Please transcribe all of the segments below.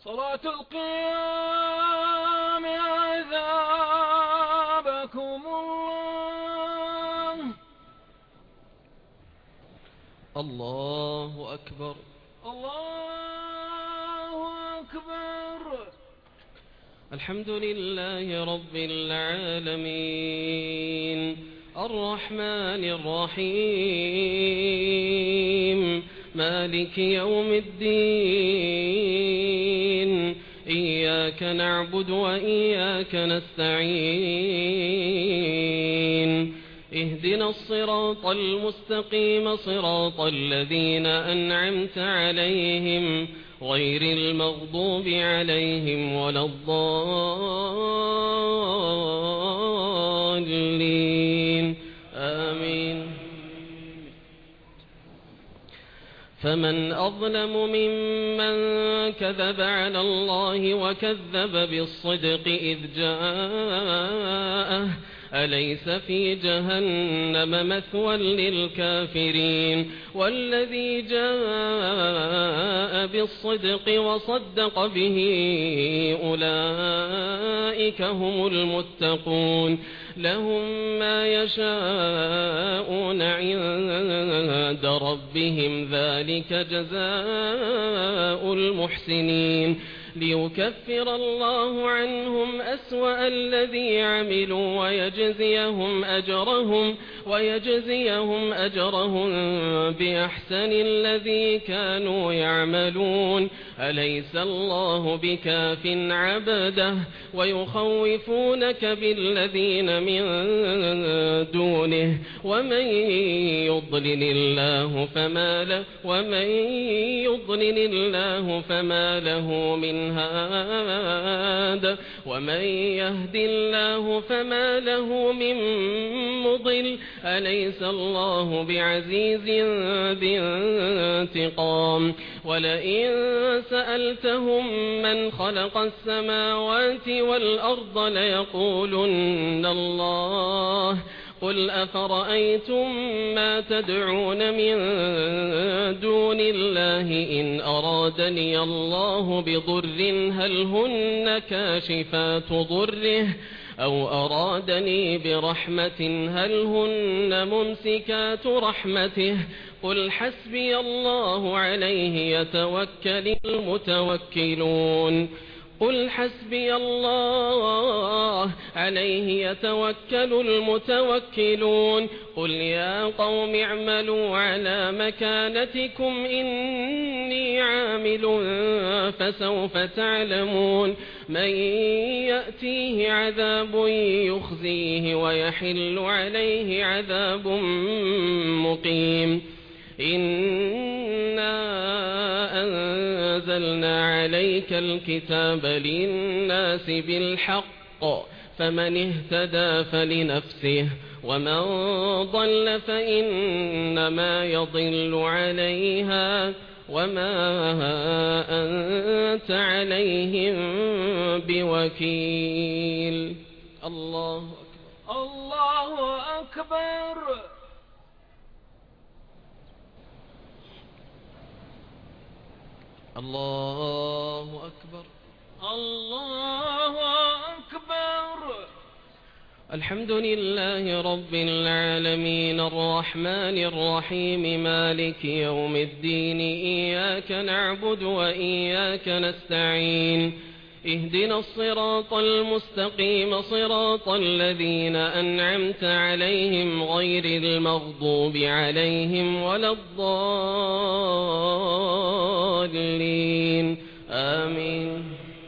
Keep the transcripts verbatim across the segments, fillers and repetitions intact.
صلاة القيام عذابكم الله. الله أكبر. الله أكبر. الحمد لله رب العالمين الرحمن الرحيم مالك يوم الدين إياك نعبد وإياك نستعين اهدنا الصراط المستقيم صراط الذين أنعمت عليهم غير المغضوب عليهم ولا الضالين آمين. فمن أظلم ممن كذب على الله وكذب بالصدق إذ جاءه أليس في جهنم مثوى للكافرين والذي جاء بالصدق وصدق به أولئك هم المتقون لهم ما يشاءون عند ربهم ذلك جزاء المحسنين ليكفر الله عنهم أسوأ الذي عملوا ويجزيهم أجرهم ويجزيهم أجرهم بأحسن الذي كانوا يعملون أليس الله بكاف عبده ويخوفونك بالذين من دونه ومن يضلل الله فما له ومن يضلل الله فما له من هاد ومن يهد الله فما له من مضل أليس الله بعزيز ذي انتقام ولئن سألتهم من خلق السماوات والأرض ليقولن الله قل أفرأيتم ما تدعون من دون الله إن أرادني الله بضر هل هن كاشفات ضره أو أرادني برحمة هل هن ممسكات رحمته قل حسبي الله عليه يتوكل المتوكلون قل حسبي الله عليه يتوكل المتوكلون قل يا قوم اعملوا على مكانتكم إني عامل فسوف تعلمون من يأتيه عذاب يخزيه ويحل عليه عذاب مقيم إنا أنزلنا عليك الكتاب للناس بالحق فمن اهتدى فلنفسه ومن ضل فإنما يضل عليها وما أنت عليهم بوكيل. الله أكبر. الله أكبر. الله أكبر. الله أكبر. الحمد لله رب العالمين الرحمن الرحيم مالك يوم الدين إياك نعبد وإياك نستعين اهدنا الصراط المستقيم صراط الذين أنعمت عليهم غير المغضوب عليهم ولا الضالين آمين.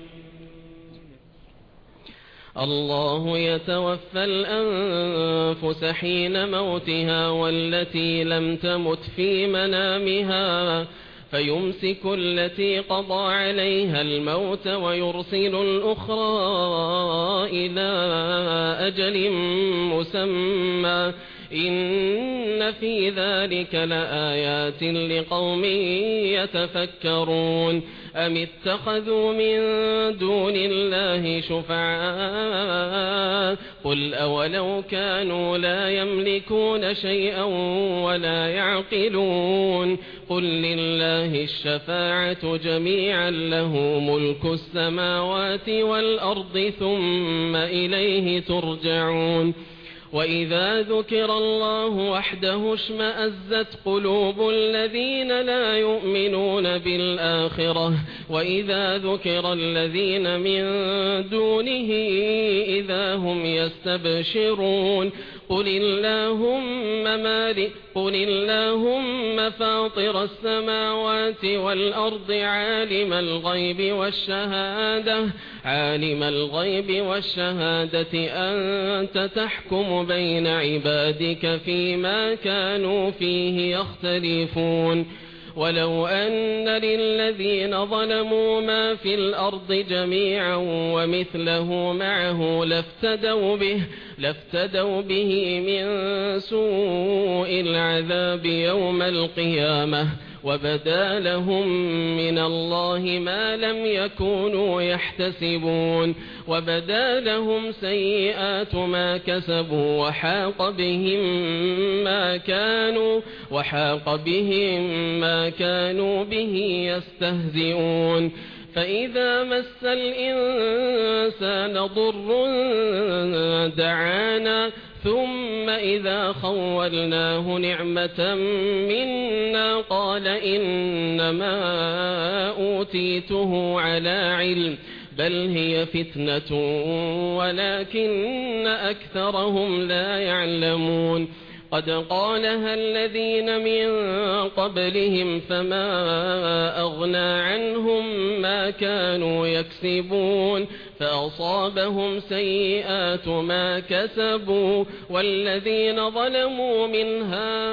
الله يتوفى الأنفس حين موتها والتي لم تمت في منامها فيمسك التي قضى عليها الموت ويرسل الأخرى إلى أجل مسمى إن في ذلك لآيات لقوم يتفكرون أم اتخذوا من دون الله شفعاء قل أولو كانوا لا يملكون شيئا ولا يعقلون قل لله الشفاعة جميعا له ملك السماوات والأرض ثم إليه ترجعون وإذا ذكر الله وحده اشمأزت قلوب الذين لا يؤمنون بالآخرة وإذا ذكر الذين من دونه إذا هم يستبشرون قل اللهم مالك قل اللهم فاطر السماوات والأرض عالم الغيب والشهادة عالم الغيب والشهادة أنت تحكم بين عبادك فيما كانوا فيه يختلفون ولو أن للذين ظلموا ما في الأرض جميعا ومثله معه لافتدوا به لافتدوا به من سوء العذاب يوم القيامة وبدا لهم من الله ما لم يكونوا يحتسبون وبدا لهم سيئات ما كسبوا وحاق بهم ما كانوا وحاق بهم ما كانوا به يستهزئون فإذا مس الإنسان ضر دعانا ثم إذا خولناه نعمة منا قال إنما أوتيته على علم بل هي فتنة ولكن أكثرهم لا يعلمون قد قالها الذين من قبلهم فما أغنى عنهم ما كانوا يكسبون فأصابهم سيئات ما كسبوا والذين ظلموا من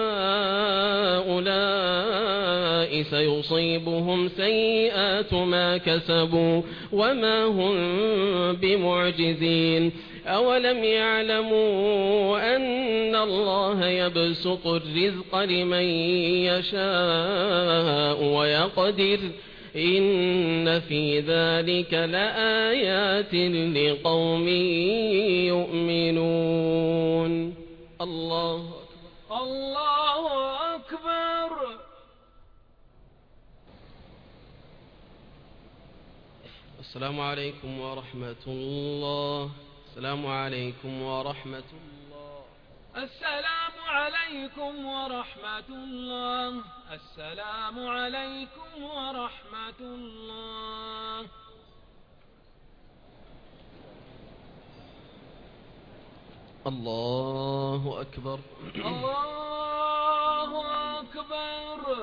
هؤلاء سيصيبهم سيئات ما كسبوا وما هم بمعجزين أولم يعلموا أن الله يبسط الرزق لمن يشاء ويقدر إن في ذلك لآيات لقوم يؤمنون الله أكبر الله أكبر. السلام عليكم ورحمة الله. السلام عليكم ورحمة الله. السلام عليكم ورحمة الله. السلام عليكم ورحمة الله. الله أكبر. الله أكبر.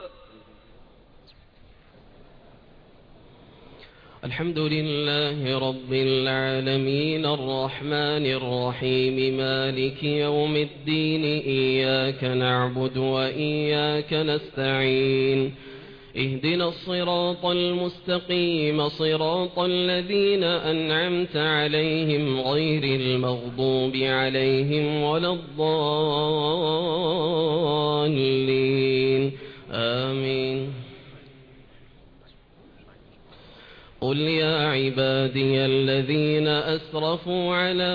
الحمد لله رب العالمين الرحمن الرحيم مالك يوم الدين إياك نعبد وإياك نستعين اهدنا الصراط المستقيم صراط الذين أنعمت عليهم غير المغضوب عليهم ولا الضالين آمين. قل يا عبادي الذين أسرفوا على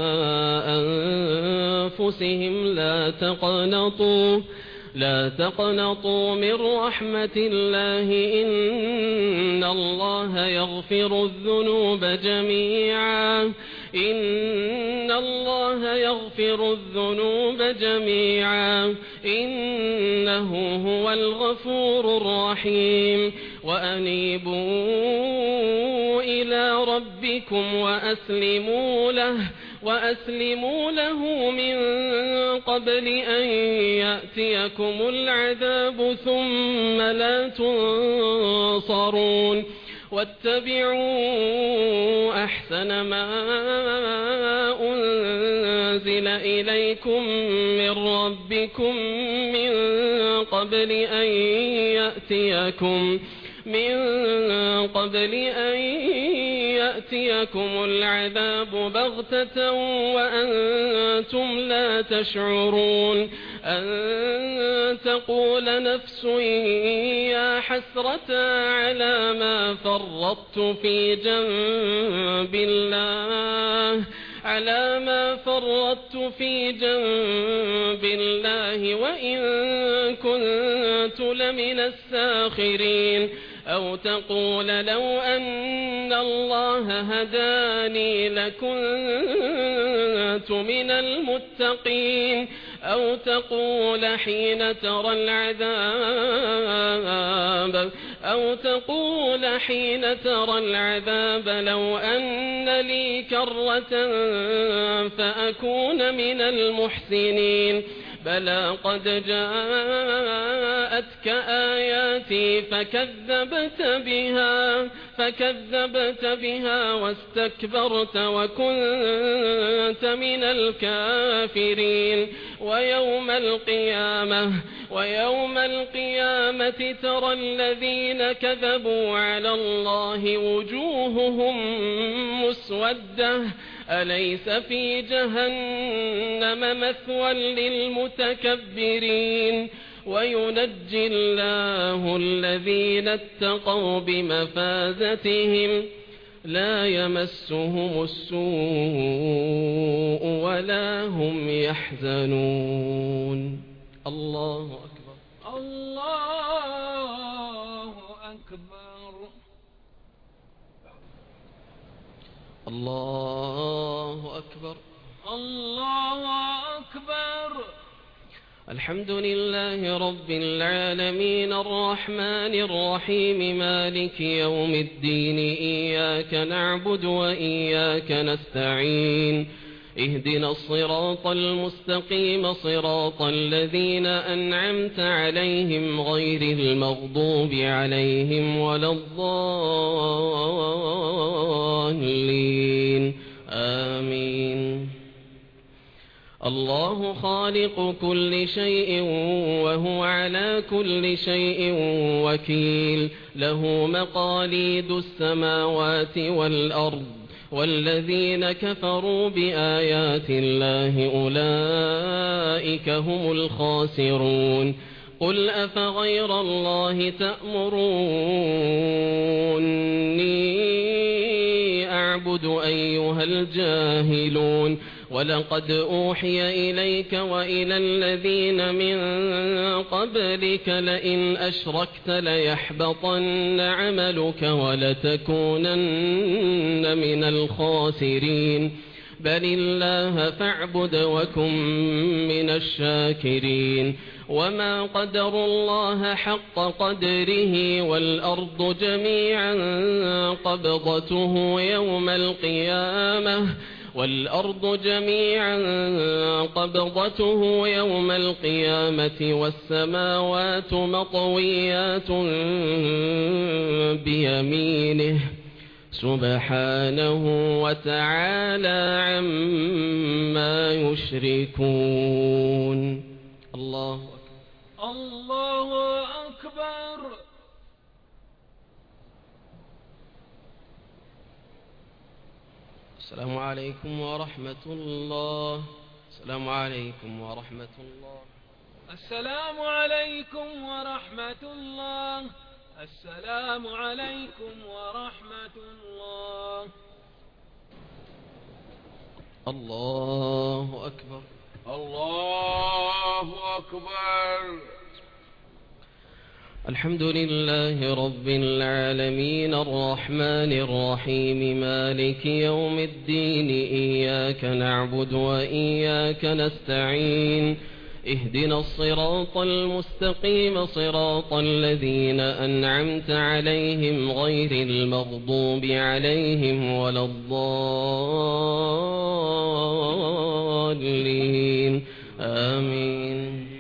أنفسهم لا تقنطوا لا تقنطوا من رحمة الله إن الله يغفر الذنوب جميعا إن الله يغفر الذنوب جميعا إنه هو الغفور الرحيم وأنيبوا إلى ربكم وأسلموا له وأسلموا له من قبل أن يأتيكم العذاب ثم لا تنصرون واتبعوا أحسن ما أنزل إليكم من ربكم من قبل أن يأتيكم من قبل أن يأتيكم العذاب بغتة وأنتم لا تشعرون أن تقول نفس يا حسرة على ما فرطت في جنب الله على ما فرطت في جنب الله وإن كنت لمن الساخرين أو تقول لو أن الله هداني لكنت من المتقين أو تقول حين ترى العذاب أو تقول حين ترى العذاب لو أن لي كرة فأكون من المحسنين بلى قد جاءتك آياتي فكذبت بها فكذبت بها واستكبرت وكنت من الكافرين ويوم القيامة ويوم القيامة ترى الذين كذبوا على الله وجوههم مسودة أليس في جهنم مثوى للمتكبرين وينجي الله الذين اتقوا بمفازتهم لا يمسهم السوء ولا هم يحزنون. الله أكبر الله أكبر الله أكبر الله أكبر. الحمد لله رب العالمين الرحمن الرحيم مالك يوم الدين إياك نعبد وإياك نستعين اهدنا الصراط المستقيم صراط الذين أنعمت عليهم غير المغضوب عليهم ولا الضالين آمين. الله خالق كل شيء وهو على كل شيء وكيل له مقاليد السماوات والأرض والذين كفروا بآيات الله أولئك هم الخاسرون. قل أفغير الله تأمروني أعبد أيها الجاهلون ولقد أوحي إليك وإلى الذين من قبلك لئن أشركت ليحبطن عملك ولتكونن من الخاسرين بل الله فاعبد وكن من الشاكرين. وما قدروا الله حق قدره والأرض جميعا قبضته يوم القيامة والأرض جميعا قبضته يوم القيامة والسماوات مطويات بيمينه سبحانه وتعالى عما يشركون. الله أكبر الله أكبر. السلام عليكم ورحمة الله. السلام عليكم ورحمة الله. السلام عليكم ورحمة الله. السلام عليكم ورحمة الله. الله أكبر الله أكبر. الحمد لله رب العالمين الرحمن الرحيم مالك يوم الدين إياك نعبد وإياك نستعين اهدنا الصراط المستقيم صراط الذين أنعمت عليهم غير المغضوب عليهم ولا الضالين آمين.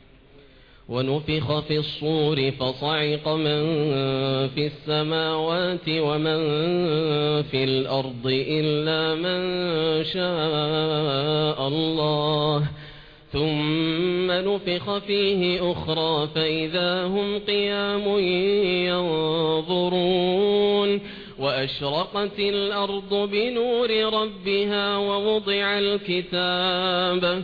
ونفخ في الصور فصعق من في السماوات ومن في الأرض إلا من شاء الله ثم نفخ فيه أخرى فإذا هم قيام ينظرون وأشرقت الأرض بنور ربها ووضع الكتاب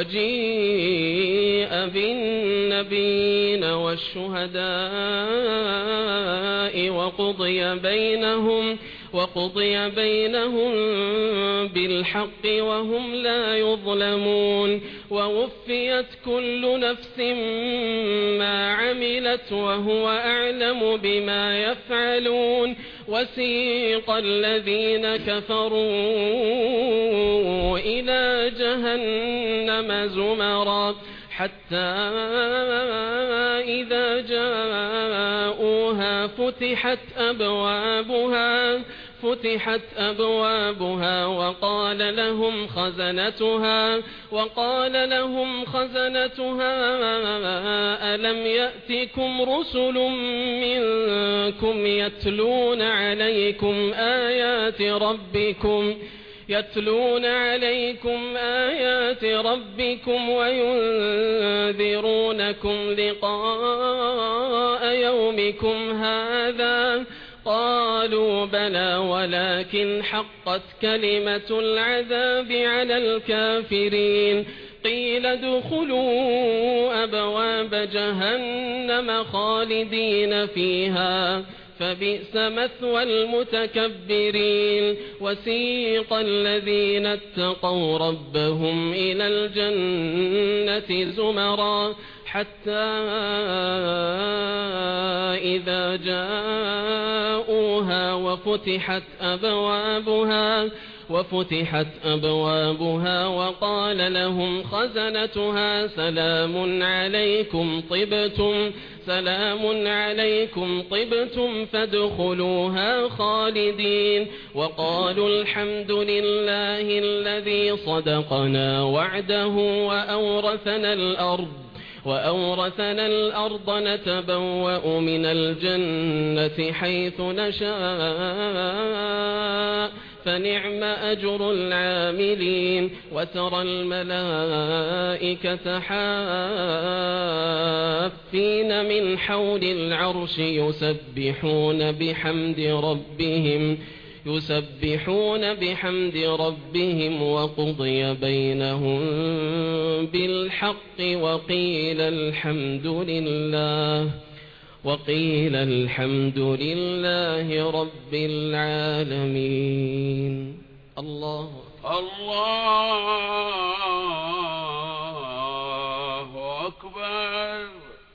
وجيء بالنبيين والشهداء وقضي بينهم وقضي بينهم بالحق وهم لا يظلمون ووفيت كل نفس ما عملت وهو أعلم بما يفعلون وسيق الذين كفروا إلى جهنم زمرا حتى إذا جاءوها فتحت أبوابها فتحت أبوابها وقال لهم خزنتها وقال لهم خزنتها ألم يأتكم رسل منكم يتلون عليكم آيات ربكم يتلون عليكم آيات ربكم وينذرونكم لقاء يومكم هذا قالوا بلى ولكن حقت كلمة العذاب على الكافرين قيل ادخلوا أبواب جهنم خالدين فيها فبئس مثوى المتكبرين وسيق الذين اتقوا ربهم إلى الجنة زمرا حتى إذا جاءوها وفتحت أبوابها وفتحت أبوابها وقال لهم خزنتها سلام عليكم طبتم سلام عليكم طبتم فادخلوها خالدين وقالوا الحمد لله الذي صدقنا وعده وأورثنا الأرض وأورثنا الأرض نتبوأ من الجنة حيث نشاء فنعم أجر العاملين وترى الملائكة حافين من حول العرش يسبحون بحمد ربهم يسبحون بحمد ربهم وقضي بينهم بالحق وقيل الحمد لله وقيل الحمد لله رب العالمين. الله الله أكبر.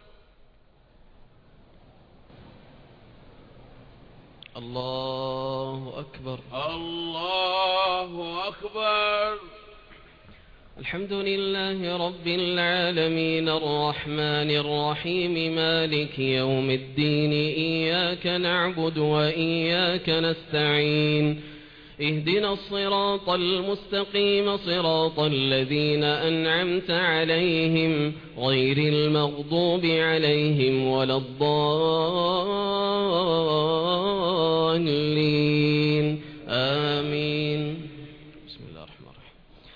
الله أكبر. الله أكبر. الحمد لله رب العالمين الرحمن الرحيم مالك يوم الدين إياك نعبد وإياك نستعين اهدنا الصراط المستقيم صراط الذين أنعمت عليهم غير المغضوب عليهم ولا الضالين آمين. بسم الله الرحمن الرحيم.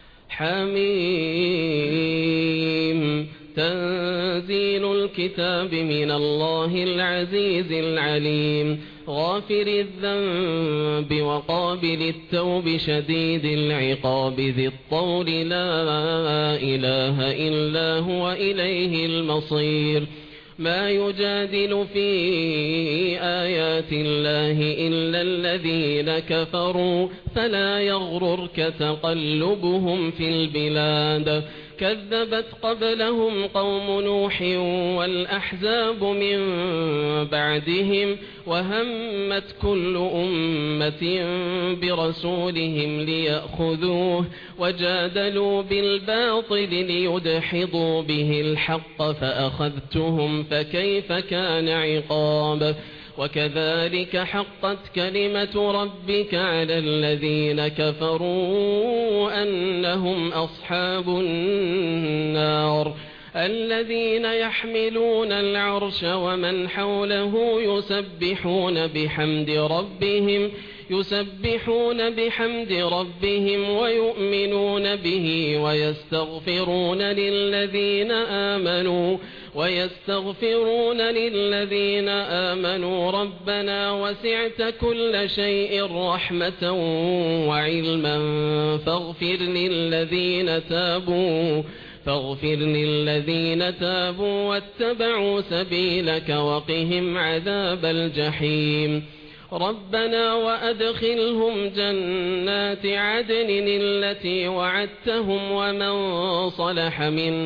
حميم تنزيل الكتاب من الله العزيز العليم غافر الذنب وقابل التوب شديد العقاب ذي الطول لا إله إلا هو إليه المصير ما يجادل في آيات الله إلا الذين كفروا فلا يغررك تقلبهم في البلاد كذبت قبلهم قوم نوح والأحزاب من بعدهم وهمت كل أمة برسولهم ليأخذوه وجادلوا بالباطل ليدحضوا به الحق فأخذتهم فكيف كان عقاب وكذلك حقت كلمة ربك على الذين كفروا أنهم أصحاب النار الذين يحملون العرش ومن حوله يسبحون بحمد ربهم يسبحون بحمد ربهم ويؤمنون به ويستغفرون للذين آمنوا ويستغفرون للذين آمنوا ربنا وسعت كل شيء رحمة وعلما فاغفر للذين تابوا فاغفر للذين تابوا واتبعوا سبيلك وقهم عذاب الجحيم ربنا وأدخلهم جنات عدن التي وعدتهم ومن صلح من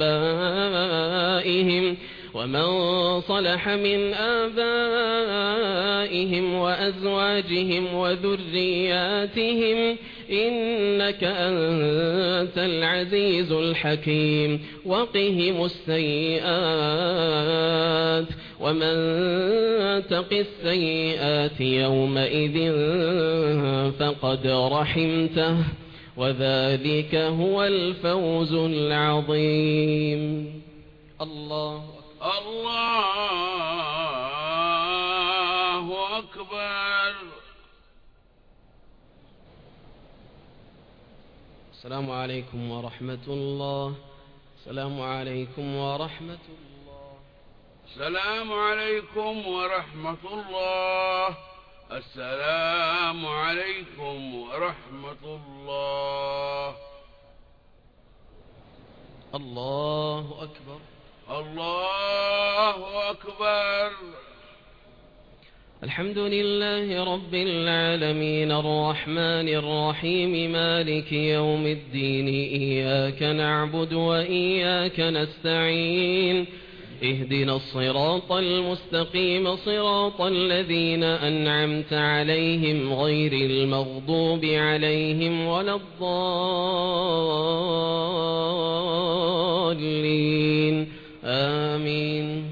آبائهم ومن صلح من آبائهم وأزواجهم وذرياتهم إنك أنت العزيز الحكيم وقهم السيئات ومن تق السيئات يومئذ فقد رحمته وذلك هو الفوز العظيم. الله الله أكبر. السلام عليكم ورحمة الله. السلام عليكم ورحمة الله. السلام عليكم ورحمة الله. السلام عليكم ورحمة الله. الله أكبر. الله أكبر. الحمد لله رب العالمين الرحمن الرحيم مالك يوم الدين إياك نعبد وإياك نستعين اهدنا الصراط المستقيم صراط الذين أنعمت عليهم غير المغضوب عليهم ولا الضالين آمين.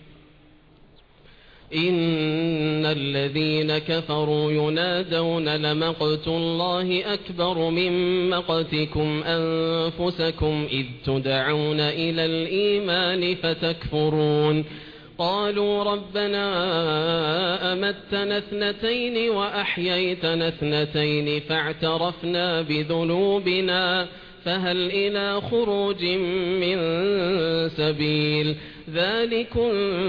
إن الذين كفروا ينادون لمقت الله أكبر من مقتكم أنفسكم إذ تدعون إلى الإيمان فتكفرون قالوا ربنا أمتنا اثنتين وأحييتنا اثنتين فاعترفنا بذنوبنا فهل إلى خروج من سبيل ذلكم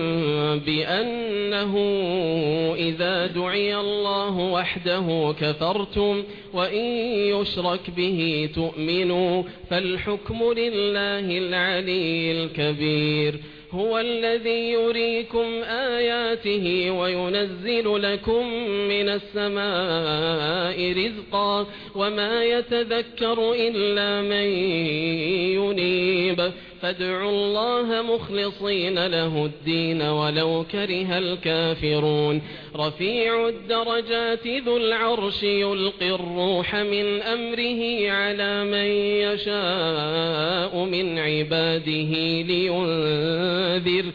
بأنه إذا دعي الله وحده كفرتم وإن يشرك به تؤمنوا فالحكم لله العلي الكبير هو الذي يريكم آياته وينزل لكم من السماء رزقا وما يتذكر إلا من ينيب فادعوا الله مخلصين له الدين ولو كره الكافرون رفيع الدرجات ذو العرش يلقي الروح من أمره على من يشاء من عباده لينذر,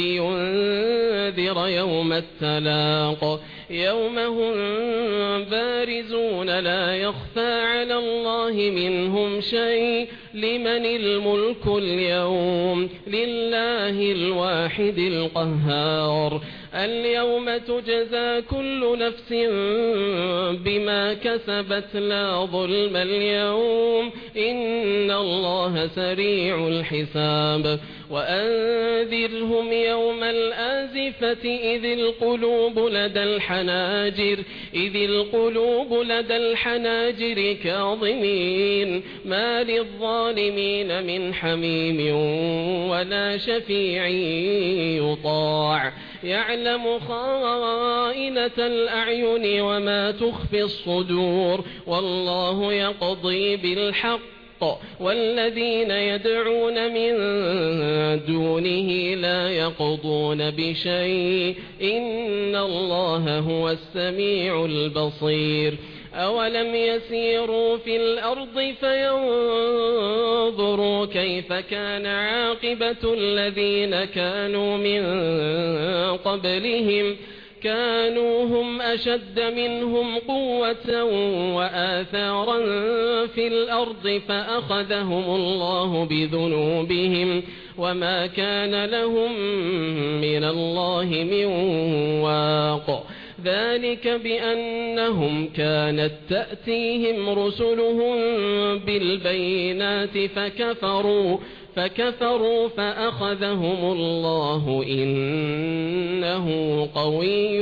لينذر يوم التلاق يوم هم بارزون لا يخفى على الله منهم شيء لمن الملك اليوم لله الواحد القهار اليوم تجزى كل نفس بما كسبت لا ظلم اليوم إن الله سريع الحساب وأنذرهم يوم الآزفة إذ القلوب لدى الحناجر إذ القلوب لدى الحناجر كاظمين ما للظالمين من حميم ولا شفيع يطاع يعلم خائنة الأعين وما تخفي الصدور والله يقضي بالحق والذين يدعون من دونه لا يقضون بشيء إن الله هو السميع البصير أولم يسيروا في الأرض فينظروا كيف كان عاقبة الذين كانوا من قبلهم كانوا هم أشد منهم قوة وآثارا في الأرض فأخذهم الله بذنوبهم وما كان لهم من الله من واق ذلك بأنهم كانت تأتيهم رسلهم بالبينات فكفروا فكفروا فأخذهم الله إنه قوي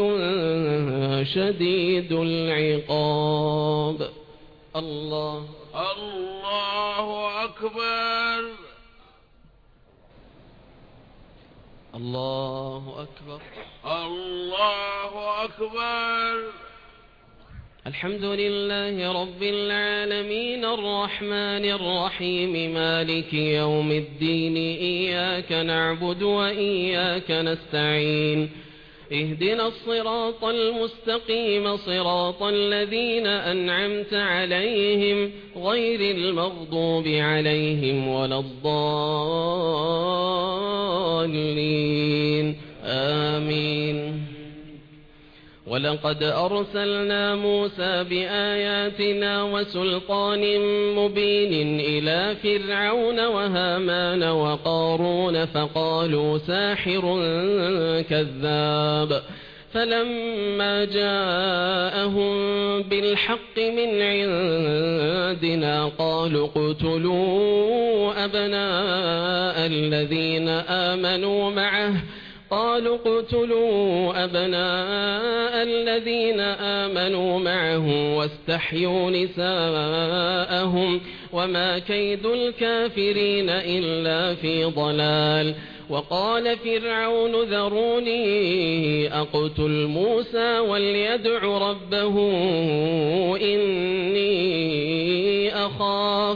شديد العقاب. الله الله أكبر. الله أكبر. الله أكبر. الحمد لله رب العالمين الرحمن الرحيم مالك يوم الدين إياك نعبد وإياك نستعين اهدنا الصراط المستقيم صراط الذين أنعمت عليهم غير المغضوب عليهم ولا الضالين آمين. ولقد أرسلنا موسى بآياتنا وسلطان مبين إلى فرعون وهامان وقارون فقالوا ساحر كذاب فلما جاءهم بالحق من عندنا قالوا اقتلوا أبناء الذين آمنوا معه قالوا اقتلوا أبناء الذين آمنوا معه واستحيوا نساءهم وما كيد الكافرين إلا في ضلال. وقال فرعون ذروني أقتل موسى وليدع ربه إني أخاف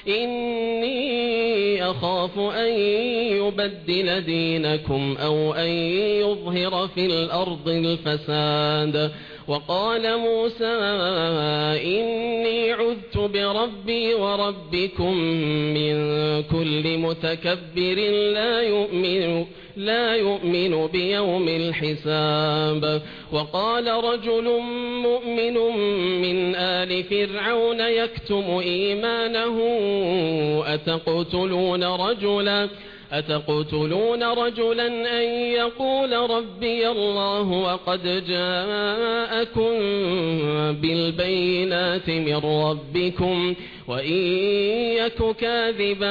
إني أخاف أن يبدل دينكم أو أن يظهر في الأرض الفساد. وقال موسى إني عذت بربي وربكم من كل متكبر لا يؤمن لا يؤمن بيوم الحساب. وقال رجل مؤمن من آل فرعون يكتم إيمانه أتقتلون رجلا أتقتلون رجلا أن يقول ربي الله وقد جاءكم بالبينات من ربكم وإن يك كاذبا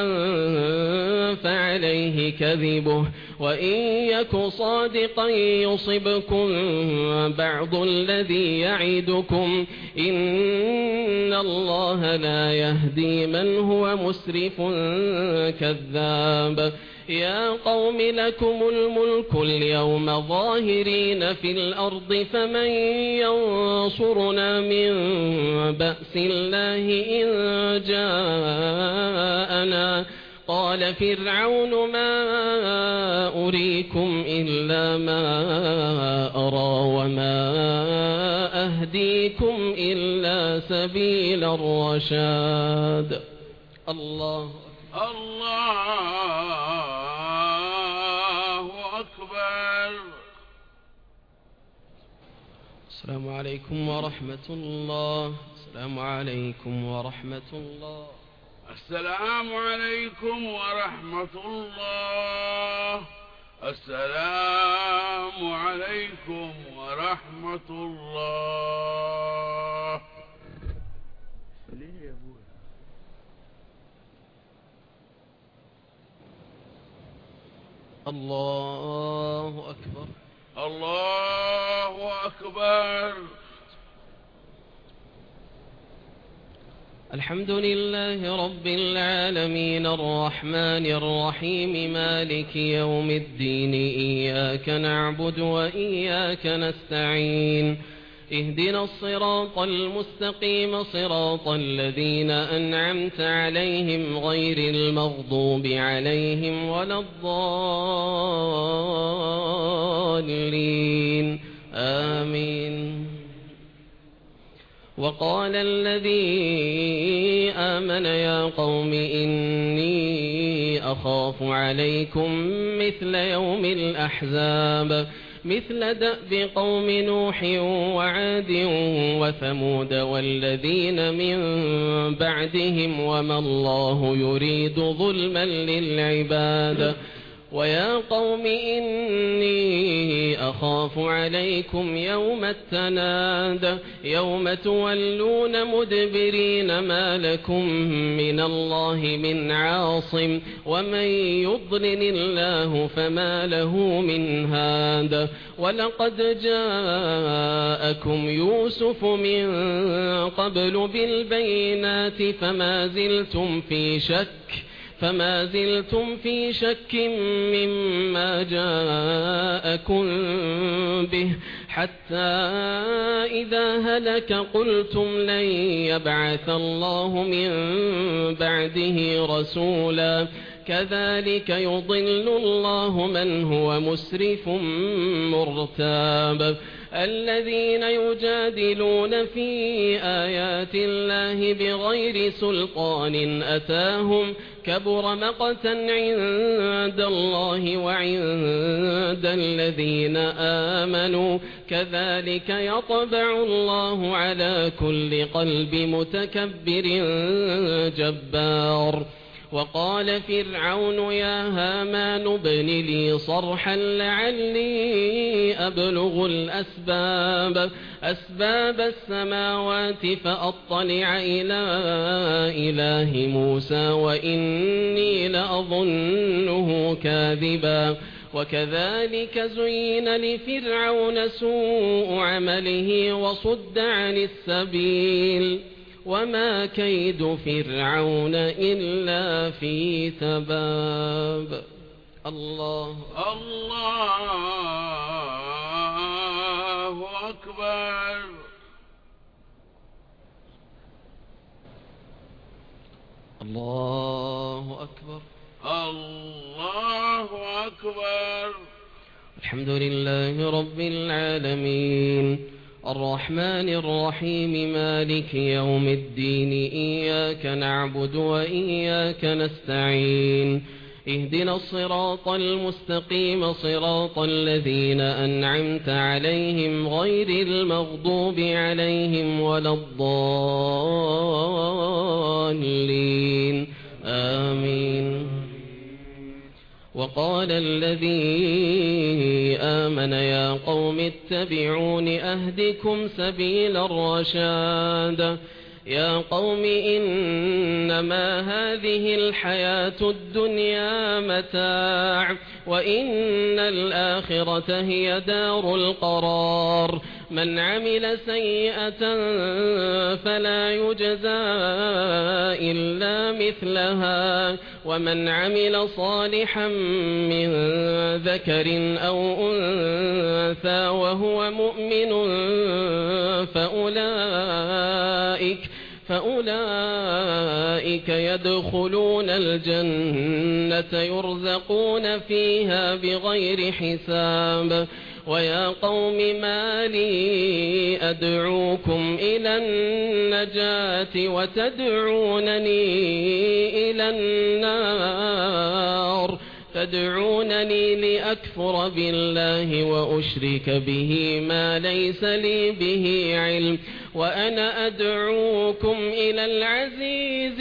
فعليه كذبه وإن يك صادقا يصبكم بعض الذي يعدكم إن الله لا يهدي من هو مسرف كذاب. يا قوم لكم الملك اليوم ظاهرين في الأرض فمن ينصرنا من بأس الله إن جاءنا. قال فرعون ما أريكم إلا ما أرى وما أهديكم إلا سبيل الرشاد. الله الله أكبر. السلام عليكم ورحمة الله. السلام عليكم ورحمة الله. السلام عليكم ورحمة الله. السلام عليكم ورحمة الله. ليه يا أبوي؟ الله أكبر. الله أكبر. الحمد لله رب العالمين الرحمن الرحيم مالك يوم الدين إياك نعبد وإياك نستعين اهدنا الصراط المستقيم صراط الذين أنعمت عليهم غير المغضوب عليهم ولا الضالين آمين. وقال الذي آمن يا قوم إني أخاف عليكم مثل يوم الأحزاب مثل دأب قوم نوح وعاد وثمود والذين من بعدهم وما الله يريد ظلما للعباد. ويا قوم إني أخاف عليكم يوم التناد يوم تولون مدبرين ما لكم من الله من عاصم ومن يضلل الله فما له من هاد. ولقد جاءكم يوسف من قبل بالبينات فما زلتم في شك فما زلتم في شك مما جاءكم به حتى إذا هلك قلتم لن يبعث الله من بعده رسولا كذلك يضل الله من هو مسرف مرتاب الذين يجادلون في آيات الله بغير سلطان أتاهم كبر مقتا عند الله وعند الذين آمنوا كذلك يطبع الله على كل قلب متكبر جبار وقال فرعون يا هامان ابن لي صرحا لعلي أبلغ الأسباب أسباب السماوات فأطلع إلى إله موسى وإني لأظنه كاذبا وكذلك زين لفرعون سوء عمله وصد عن السبيل وما كيد فرعون إلا في تباب الله الله أكبر الله أكبر الله أكبر الحمد لله رب العالمين الرحمن الرحيم مالك يوم الدين إياك نعبد وإياك نستعين اهدنا الصراط المستقيم صراط الذين أنعمت عليهم غير المغضوب عليهم ولا الضالين آمين وقال الذي آمن يا قوم اتبعون أهدكم سبيل الرشاد يا قوم إنما هذه الحياة الدنيا متاع وإن الآخرة هي دار القرار من عمل سيئة فلا يجزى إلا مثلها ومن عمل صالحا من ذكر أو أنثى وهو مؤمن فأولئك فأولئك يدخلون الجنة يرزقون فيها بغير حساب ويا قوم ما لي أدعوكم إلى النجاة وتدعونني إلى النار تدعونني لأكفر بالله وأشرك به ما ليس لي به علم وأنا أدعوكم إلى العزيز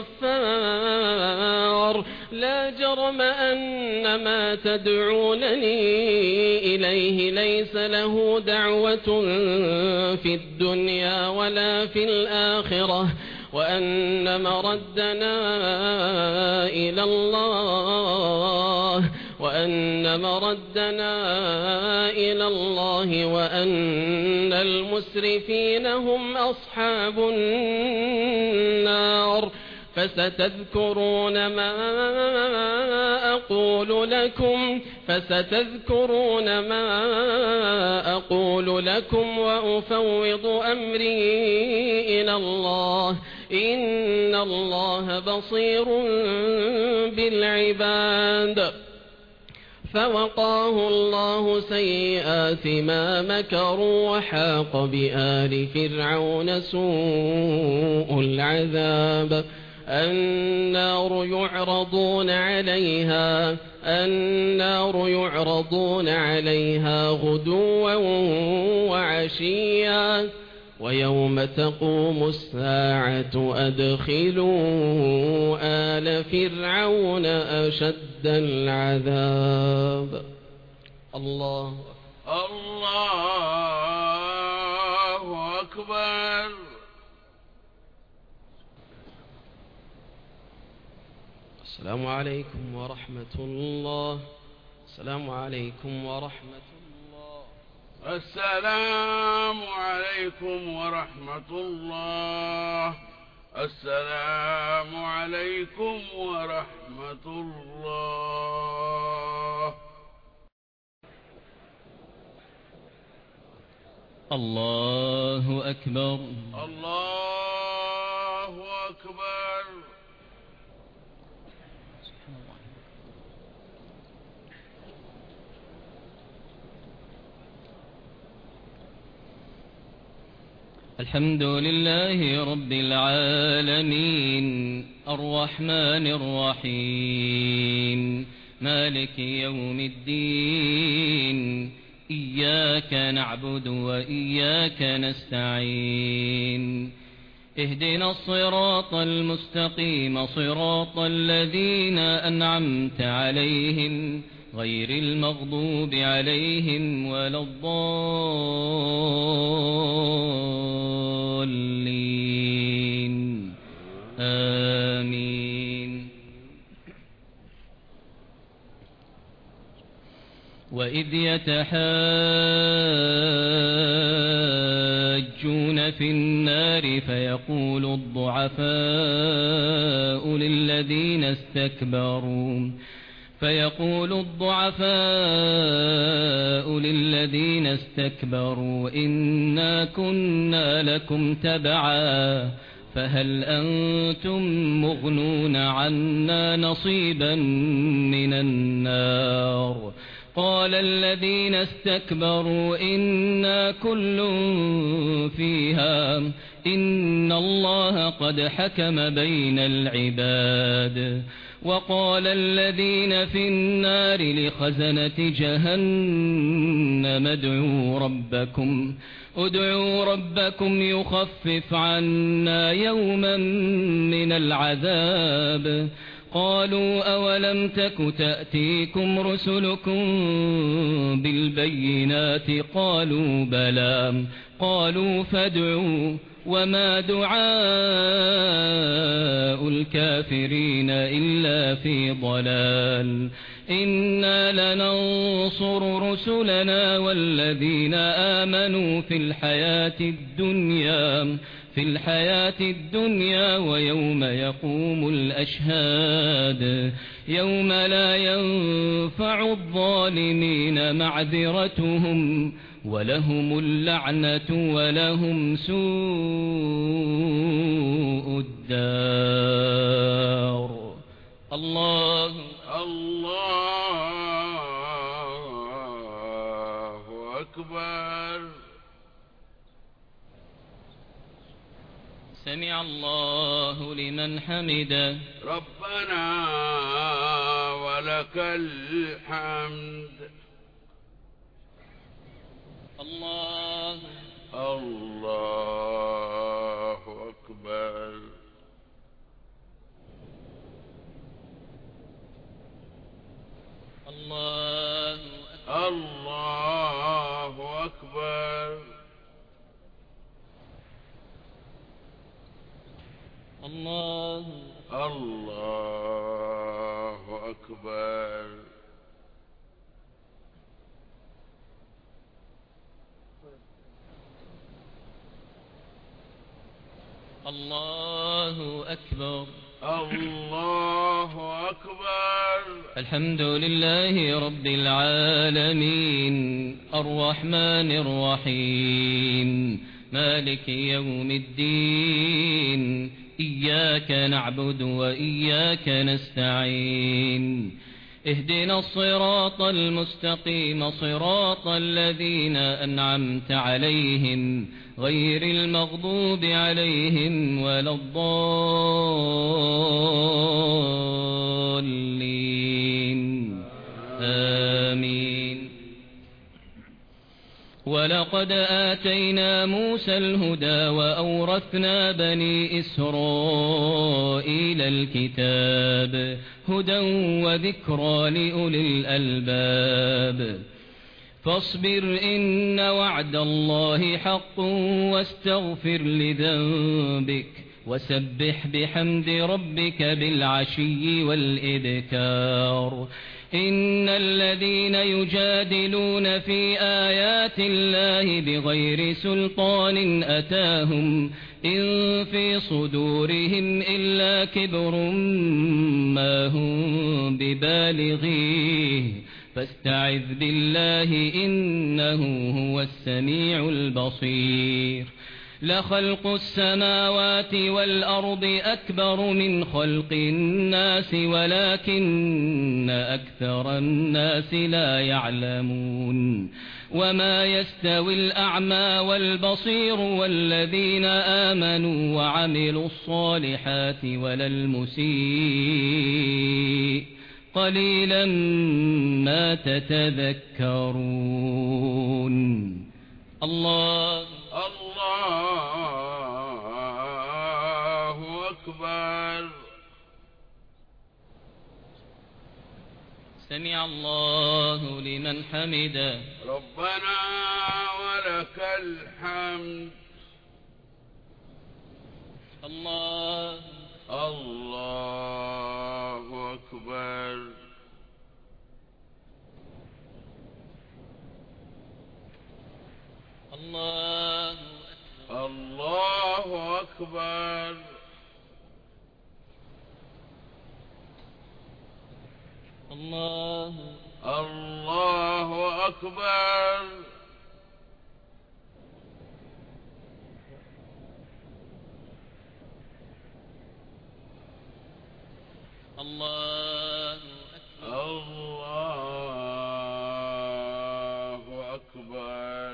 الغفار لا جرم أن ما تدعونني إليه ليس له دعوة في الدنيا ولا في الآخرة وأن مردنا إلى الله وأن مردنا إلى الله وأن المسرفين هم أصحاب النار فستذكرون ما أقول لكم فستذكرون ما أقول لكم وأفوض أمري إلى الله إن الله بصير بالعباد فوقاه الله سيئات ما مكروا وحاق بآل فرعون سوء العذاب النار يعرضون عليها النار يعرضون عليها غدوا وعشيا ويوم تقوم الساعة أدخلوا آل فرعون أشد العذاب الله الله أكبر السلام عليكم ورحمة الله السلام عليكم ورحمة الله السلام عليكم ورحمة الله السلام عليكم ورحمة الله. الله أكبر. الله أكبر. الحمد لله رب العالمين الرحمن الرحيم مالك يوم الدين إياك نعبد وإياك نستعين اهدنا الصراط المستقيم صراط الذين أنعمت عليهم غير المغضوب عليهم ولا الضالين آمين. وإذ يتحاجون في النار فيقول الضعفاء للذين استكبروا فيقول الضعفاء للذين استكبروا إنا كنا لكم تبعا فهل أنتم مغنون عنا نصيبا من النار قال الذين استكبروا إنا كل فيها إن الله قد حكم بين العباد وقال الذين في النار لخزنة جهنم ادعوا ربكم ادعوا ربكم يخفف عنا يوما من العذاب قالوا أولم تك تأتيكم رسلكم بالبينات قالوا بلى قالوا فادعوا وما دعاء الكافرين إلا في ضلال إنا لننصر رسلنا والذين آمنوا في الحياة الدنيا في الحياة الدنيا ويوم يقوم الأشهاد يوم لا ينفع الظالمين معذرتهم ولهم اللعنة ولهم سوء الدار. الله الله أكبر. سمع الله لمن حمده. ربنا ولك الحمد. الله الله أكبر. الله الله أكبر. الله الله أكبر. الله أكبر. الله أكبر. الحمد لله رب العالمين الرحمن الرحيم مالك يوم الدين إياك نعبد وإياك نستعين اهدنا الصراط المستقيم صراط الذين أنعمت عليهم غير المغضوب عليهم ولا الضالين آمين. ولقد آتينا موسى الهدى وأورثنا بني إسرائيل الكتاب هدى وذكرى لأولي الألباب فاصبر إن وعد الله حق واستغفر لذنبك وسبح بحمد ربك بالعشي والإبكار إن الذين يجادلون في آيات الله بغير سلطان أتاهم إن في صدورهم إلا كبر ما هم ببالغيه فاستعذ بالله إنه هو السميع البصير لخلق السماوات والأرض أكبر من خلق الناس ولكن أكثر الناس لا يعلمون وما يستوي الأعمى والبصير والذين آمنوا وعملوا الصالحات ولا المسيء قليلا ما تتذكرون. الله الله أكبر. سمع الله لمن حمده. ربنا ولك الحمد. الله الله أكبر. الله الله أكبر. الله الله أكبر. الله أكبر. الله أكبر.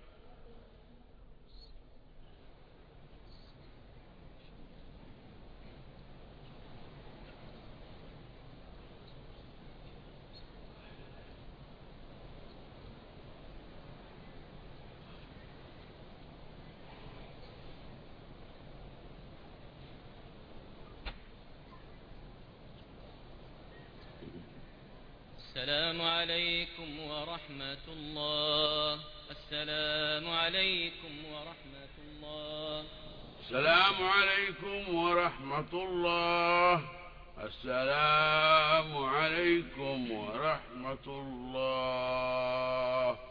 السلام عليكم ورحمة الله. السلام عليكم ورحمة الله. السلام عليكم ورحمة الله. السلام عليكم ورحمة الله.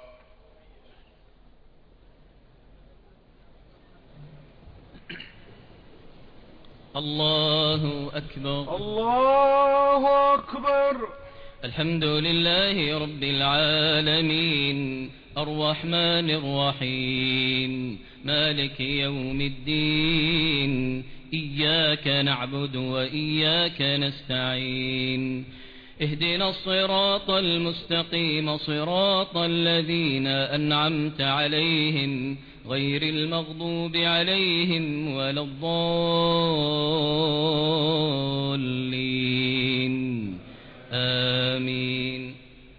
الله أكبر. الله أكبر. الحمد لله رب العالمين الرحمن الرحيم مالك يوم الدين إياك نعبد وإياك نستعين اهدنا الصراط المستقيم صراط الذين أنعمت عليهم غير المغضوب عليهم ولا الضالين آمين.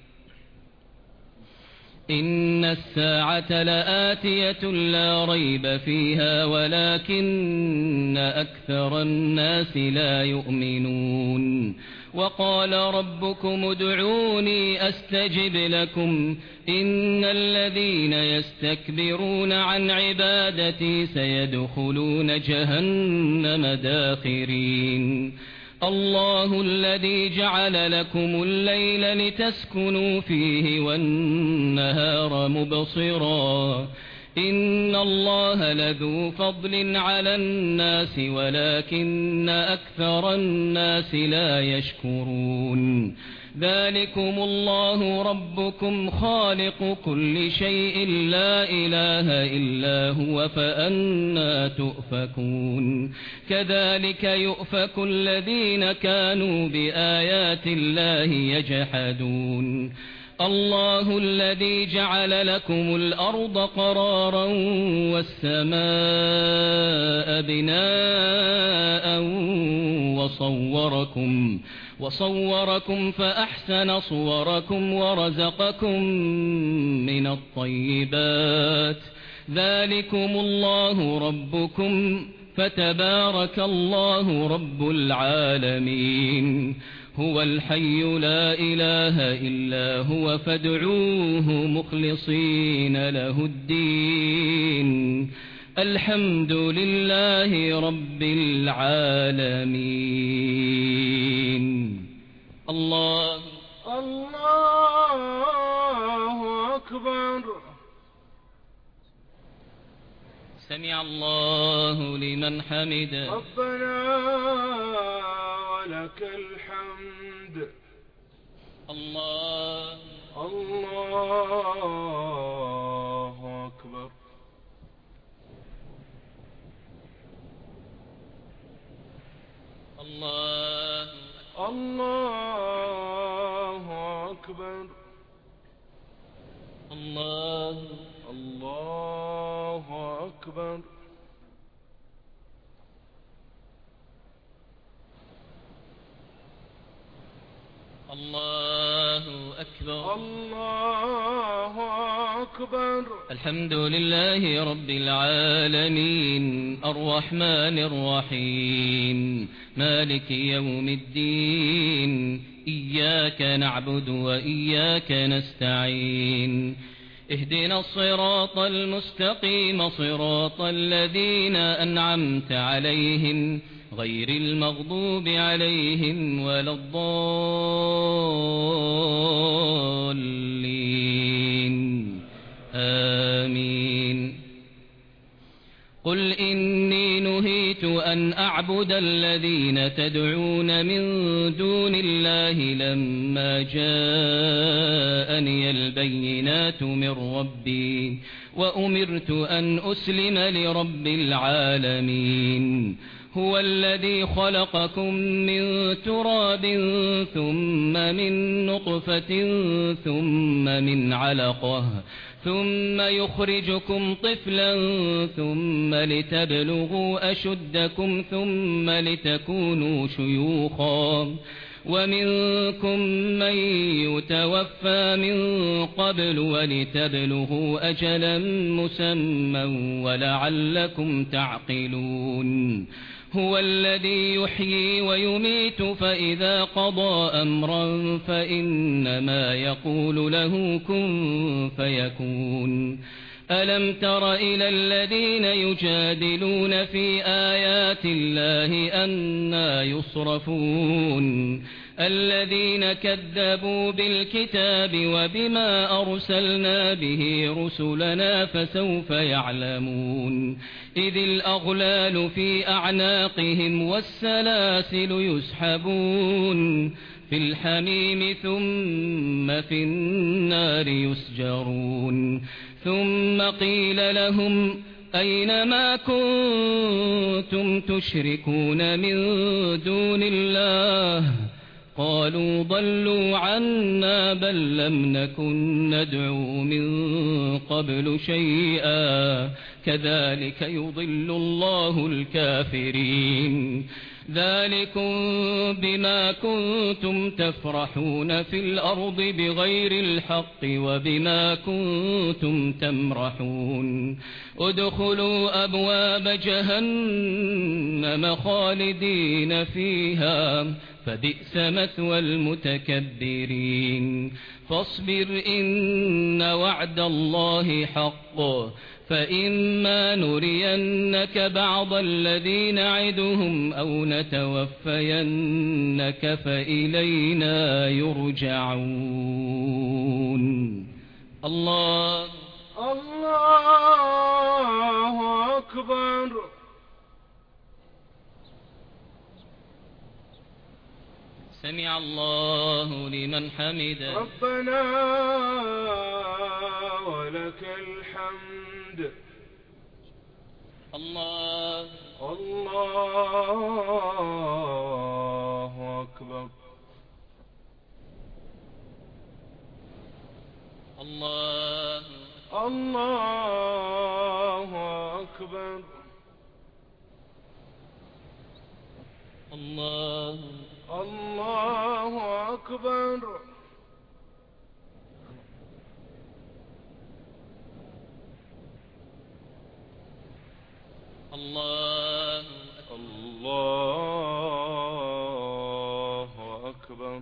إن الساعة لآتية لا ريب فيها ولكن أكثر الناس لا يؤمنون. وقال ربكم ادعوني أستجب لكم إن الذين يستكبرون عن عبادتي سيدخلون جهنم داخرين. الله الذي جعل لكم الليل لتسكنوا فيه والنهار مبصرا إن الله لذو فضل على الناس ولكن أكثر الناس لا يشكرون. ذلكم الله ربكم خالق كل شيء لا إله إلا هو فأنى تؤفكون. كذلك يؤفك الذين كانوا بآيات الله يجحدون. الله الذي جعل لكم الأرض قرارا والسماء بناء وصوركم وصوركم فأحسن صوركم ورزقكم من الطيبات. ذلكم الله ربكم فتبارك الله رب العالمين. هو الحي لا إله إلا هو فادعوه مخلصين له الدين. الحمد لله رب العالمين. الله سمع الله لمن حمده. ربنا ولك الحمد. الله الله أكبر. الله الله أكبر. الله الله أكبر. الله أكبر. الله أكبر. الحمد لله رب العالمين الرحمن الرحيم مالك يوم الدين إياك نعبد وإياك نستعين اهدنا الصراط المستقيم صراط الذين أنعمت عليهم غير المغضوب عليهم ولا الضالين آمين. قل إني نهيت أن أعبد الذين تدعون من دون الله لما جاءني البينات من ربي وأمرت أن أسلم لرب العالمين. هو الذي خلقكم من تراب ثم من نطفة ثم من علقة ثم يخرجكم طفلا ثم لتبلغوا أشدكم ثم لتكونوا شيوخا ومنكم من يتوفى من قبل ولتبلغوا أجلا مسمى ولعلكم تعقلون. هو الذي يحيي ويميت فإذا قضى أمرا فإنما يقول له كن فيكون. ألم تر إلى الذين يجادلون في آيات الله أنى يصرفون الذين كذبوا بالكتاب وبما أرسلنا به رسلنا فسوف يعلمون. إذ الأغلال في أعناقهم والسلاسل يسحبون في الحميم ثم في النار يسجرون. ثم قيل لهم أين ما كنتم تشركون من دون الله قالوا ضلوا عنا بل لم نكن ندعو من قبل شيئا كذلك يضل الله الكافرين. ذلكم بما كنتم تفرحون في الأرض بغير الحق وبما كنتم تمرحون. ادخلوا أبواب جهنم خالدين فيها فبئس مثوى المتكبرين. فاصبر إن وعد الله حق فإما نرينك بعض الذي نعدهم أو نتوفينك فإلينا يرجعون. الله الله أكبر. سمع الله لمن حمده. ربنا ولك الحمد. الله الله أكبر. الله الله أكبر. الله الله أكبر. الله الله أكبر.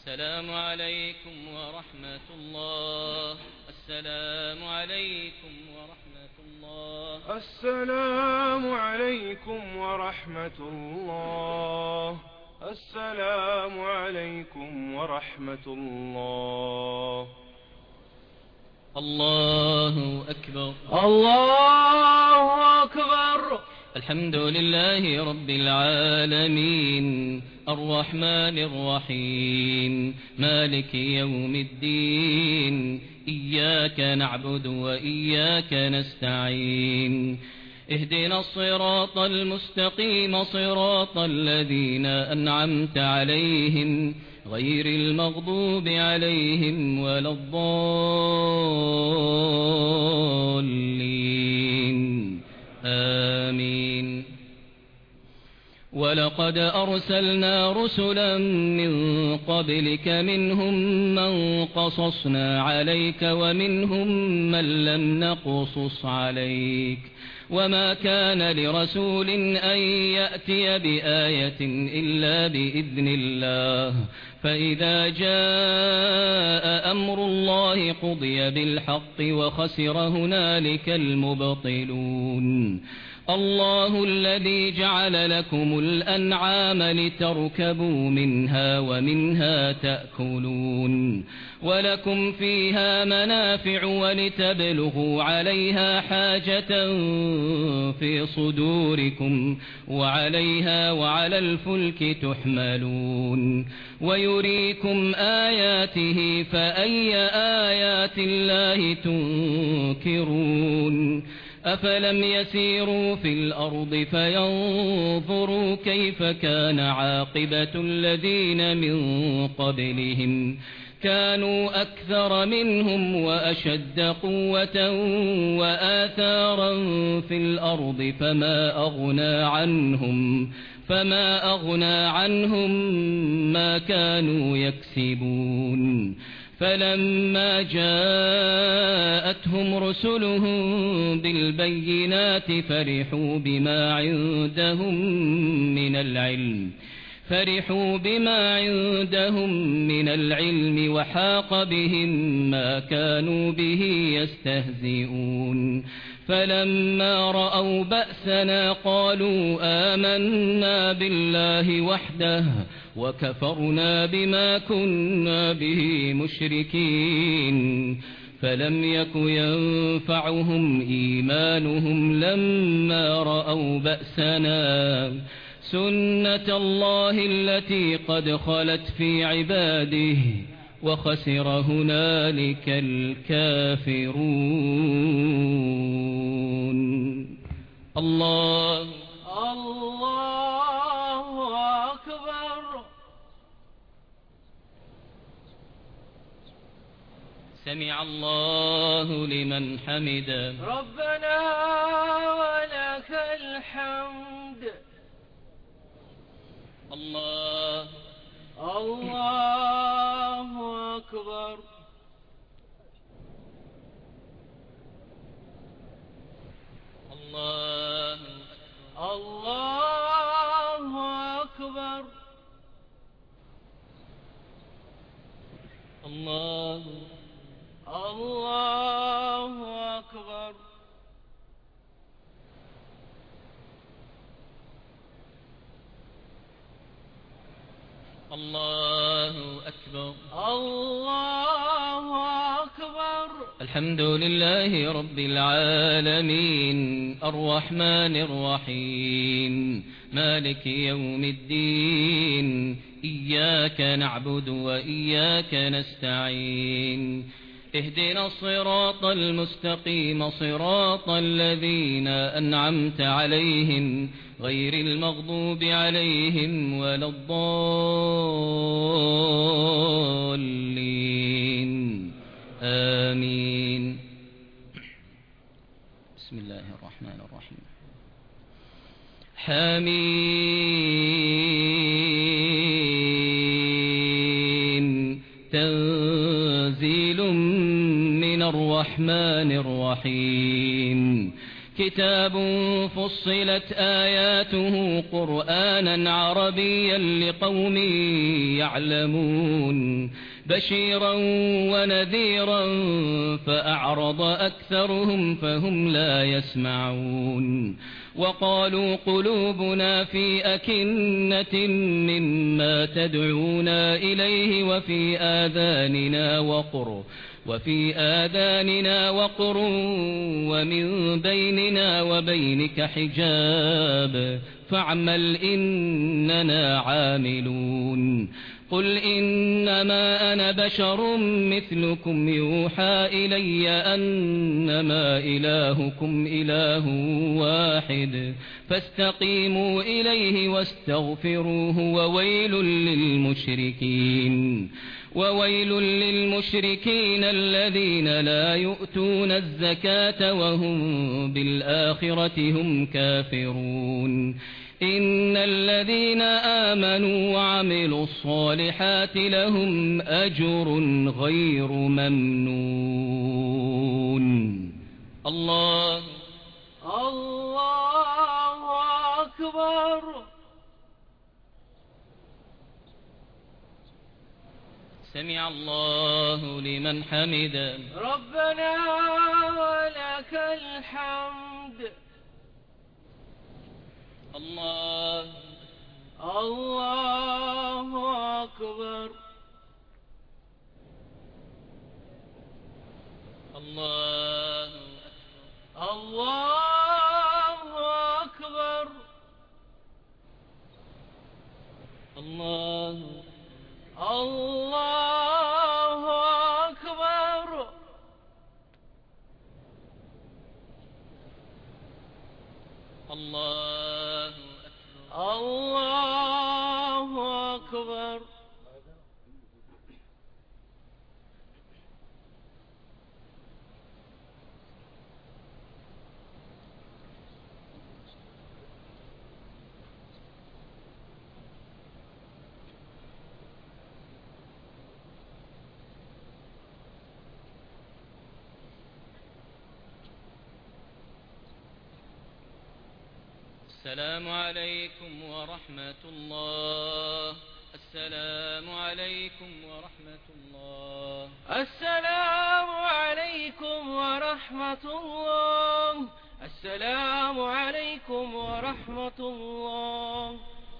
السلام عليكم ورحمة الله. السلام عليكم ورحمة الله. السلام عليكم ورحمة الله. السلام عليكم ورحمة الله. الله أكبر. الله أكبر. الحمد لله رب العالمين الرحمن الرحيم مالك يوم الدين إياك نعبد وإياك نستعين اهدنا الصراط المستقيم صراط الذين أنعمت عليهم غير المغضوب عليهم ولا الضالين آمين. ولقد أرسلنا رسلا من قبلك منهم من قصصنا عليك ومنهم من لم نقصص عليك وما كان لرسول أن يأتي بآية إلا بإذن الله فإذا جاء أمر الله قضي بالحق وخسر هنالك المبطلون. الله الذي جعل لكم الأنعام لتركبوا منها ومنها تأكلون ولكم فيها منافع ولتبلغوا عليها حاجة في صدوركم وعليها وعلى الفلك تحملون ويريكم آياته فأي آيات الله تنكرون. أفلم يسيروا في الأرض فينظروا كيف كان عاقبة الذين من قبلهم كانوا أكثر منهم وأشد قوة وآثارا في الأرض فما أغنى عنهم فما أغنى عنهم ما كانوا يكسبون. فلما جاءتهم رسلهم بالبينات فرحوا بما عندهم من العلم فرحوا بما عندهم من العلم وحاق بهم ما كانوا به يستهزئون. فلما رأوا بأسنا قالوا آمنا بالله وحده وكفرنا بما كنا به مشركين. فلم يك ينفعهم إيمانهم لما رأوا بأسنا سنة الله التي قد خلت في عباده وخسر هنالك الكافرون. الله الله أكبر. سمع الله لمن حمده. ربنا ولك الحمد. الله الله أكبر. الله الله أكبر. الله الله أكبر. الله أكبر. الله أكبر. الحمد لله رب العالمين الرحمن الرحيم مالك يوم الدين إياك نعبد وإياك نستعين اهدنا الصراط المستقيم صراط الذين أنعمت عليهم غير المغضوب عليهم ولا الضالين آمين. بسم الله الرحمن الرحيم. حميم تنزيل من الرحمن الرحيم كتاب فصلت آياته قرآنا عربيا لقوم يعلمون بشيرا ونذيرا فأعرض أكثرهم فهم لا يسمعون وقالوا قلوبنا في أكنة مما تدعونا إليه وفي آذاننا وقر وفي آذاننا وقر ومن بيننا وبينك حجاب فاعمل إننا عاملون قل إنما أنا بشر مثلكم يوحى إلي أنما إلهكم إله واحد فاستقيموا إليه واستغفروه وويل للمشركين وويل للمشركين الذين لا يؤتون الزكاة وهم بالآخرة هم كافرون إن الذين آمنوا وعملوا الصالحات لهم أجر غير ممنون. الله الله أكبر. سمع الله لمن حمده. ربنا ولك الحمد. الله الله أكبر. الله الله أكبر. الله الله أكبر. الله الله أكبر. السلام عليكم ورحمة الله. السلام عليكم ورحمة الله. السلام عليكم ورحمة الله. السلام عليكم ورحمة الله.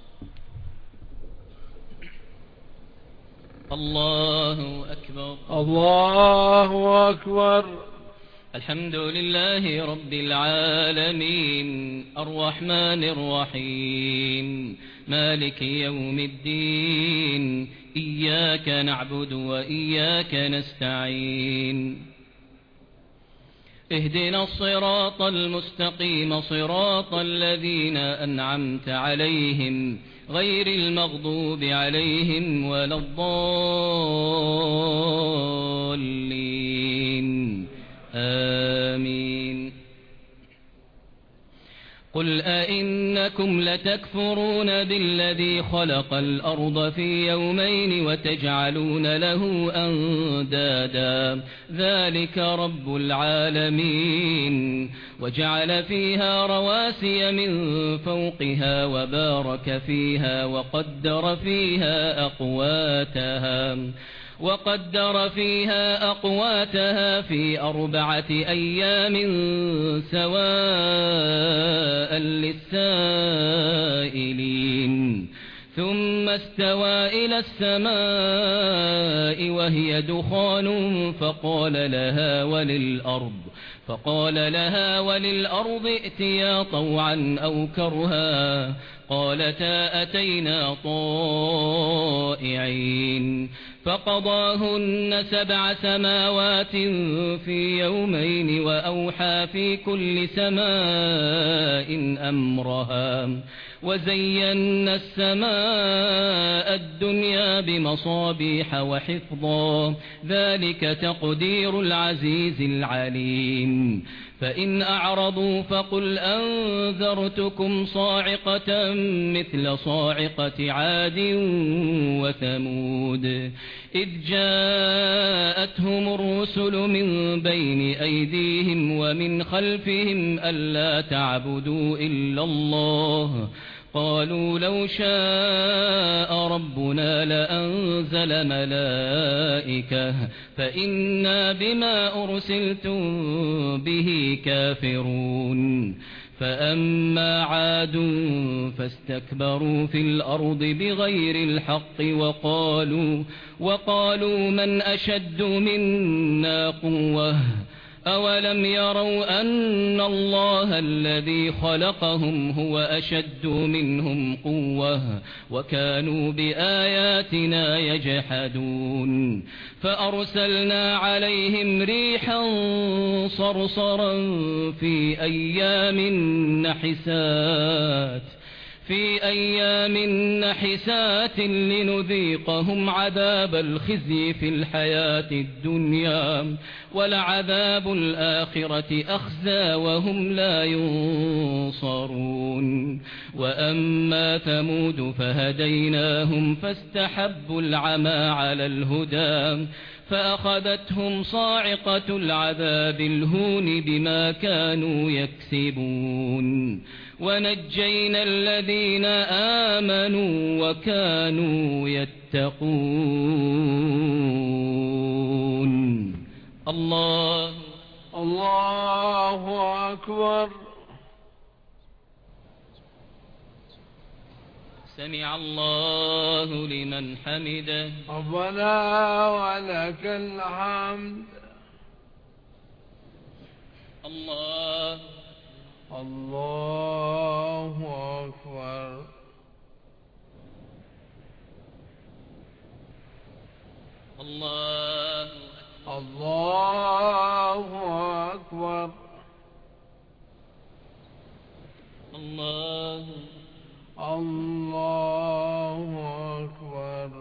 الله أكبر. الله أكبر. الحمد لله رب العالمين الرحمن الرحيم مالك يوم الدين إياك نعبد وإياك نستعين اهدنا الصراط المستقيم صراط الذين أنعمت عليهم غير المغضوب عليهم ولا الضالين آمين. قل أئنكم لتكفرون بالذي خلق الأرض في يومين وتجعلون له أندادا ذلك رب العالمين وجعل فيها رواسي من فوقها وبارك فيها وقدر فيها أقواتها وقدر فيها أقواتها في أربعة أيام سواء للسائلين ثم استوى إلى السماء وهي دخان فقال لها وللأرض فقال لها وللأرض ائتيا طوعا أو كرها قالتا أتينا طائعين فقضاهن سبع سماوات في يومين وأوحى في كل سماء أمرها وزينا السماء الدنيا بمصابيح وحفظا ذلك تقدير العزيز العليم فإن أعرضوا فقل أنذرتكم صاعقة مثل صاعقة عاد وثمود إذ جاءتهم الرسل من بين أيديهم ومن خلفهم ألا تعبدوا إلا الله قالوا لو شاء ربنا لأنزل ملائكة فإنا بما أرسلتم به كافرون فأما عاد فاستكبروا في الأرض بغير الحق وقالوا, وقالوا من أشد منا قوة أولم يروا أن الله الذي خلقهم هو أشد منهم قوة وكانوا بآياتنا يجحدون فأرسلنا عليهم ريحا صرصرا في أيام نحسات في أيام نحسات لنذيقهم عذاب الخزي في الحياة الدنيا ولعذاب الآخرة أخزى وهم لا ينصرون وأما ثمود فهديناهم فاستحبوا العمى على الهدى فأخذتهم صاعقة العذاب الهون بما كانوا يكسبون ونجينا الذين آمنوا وكانوا يتقون الله الله أكبر. سمع الله لمن حمده ربنا ولك الحمد. الله الله أكبر. الله الله أكبر. الله الله أكبر.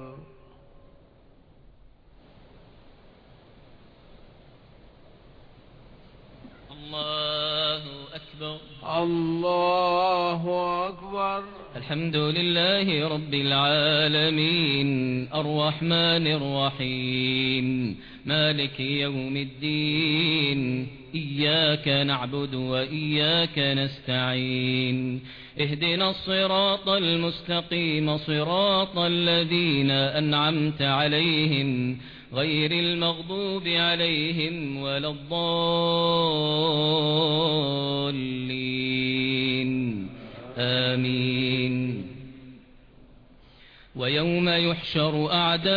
الله أكبر. الله أكبر. الحمد لله رب العالمين الرحمن الرحيم مالك يوم الدين إياك نعبد وإياك نستعين اهدنا الصراط المستقيم صراط الذين أنعمت عليهم غير المغضوب عليهم ولا الضالين آمين. ويوم يحشر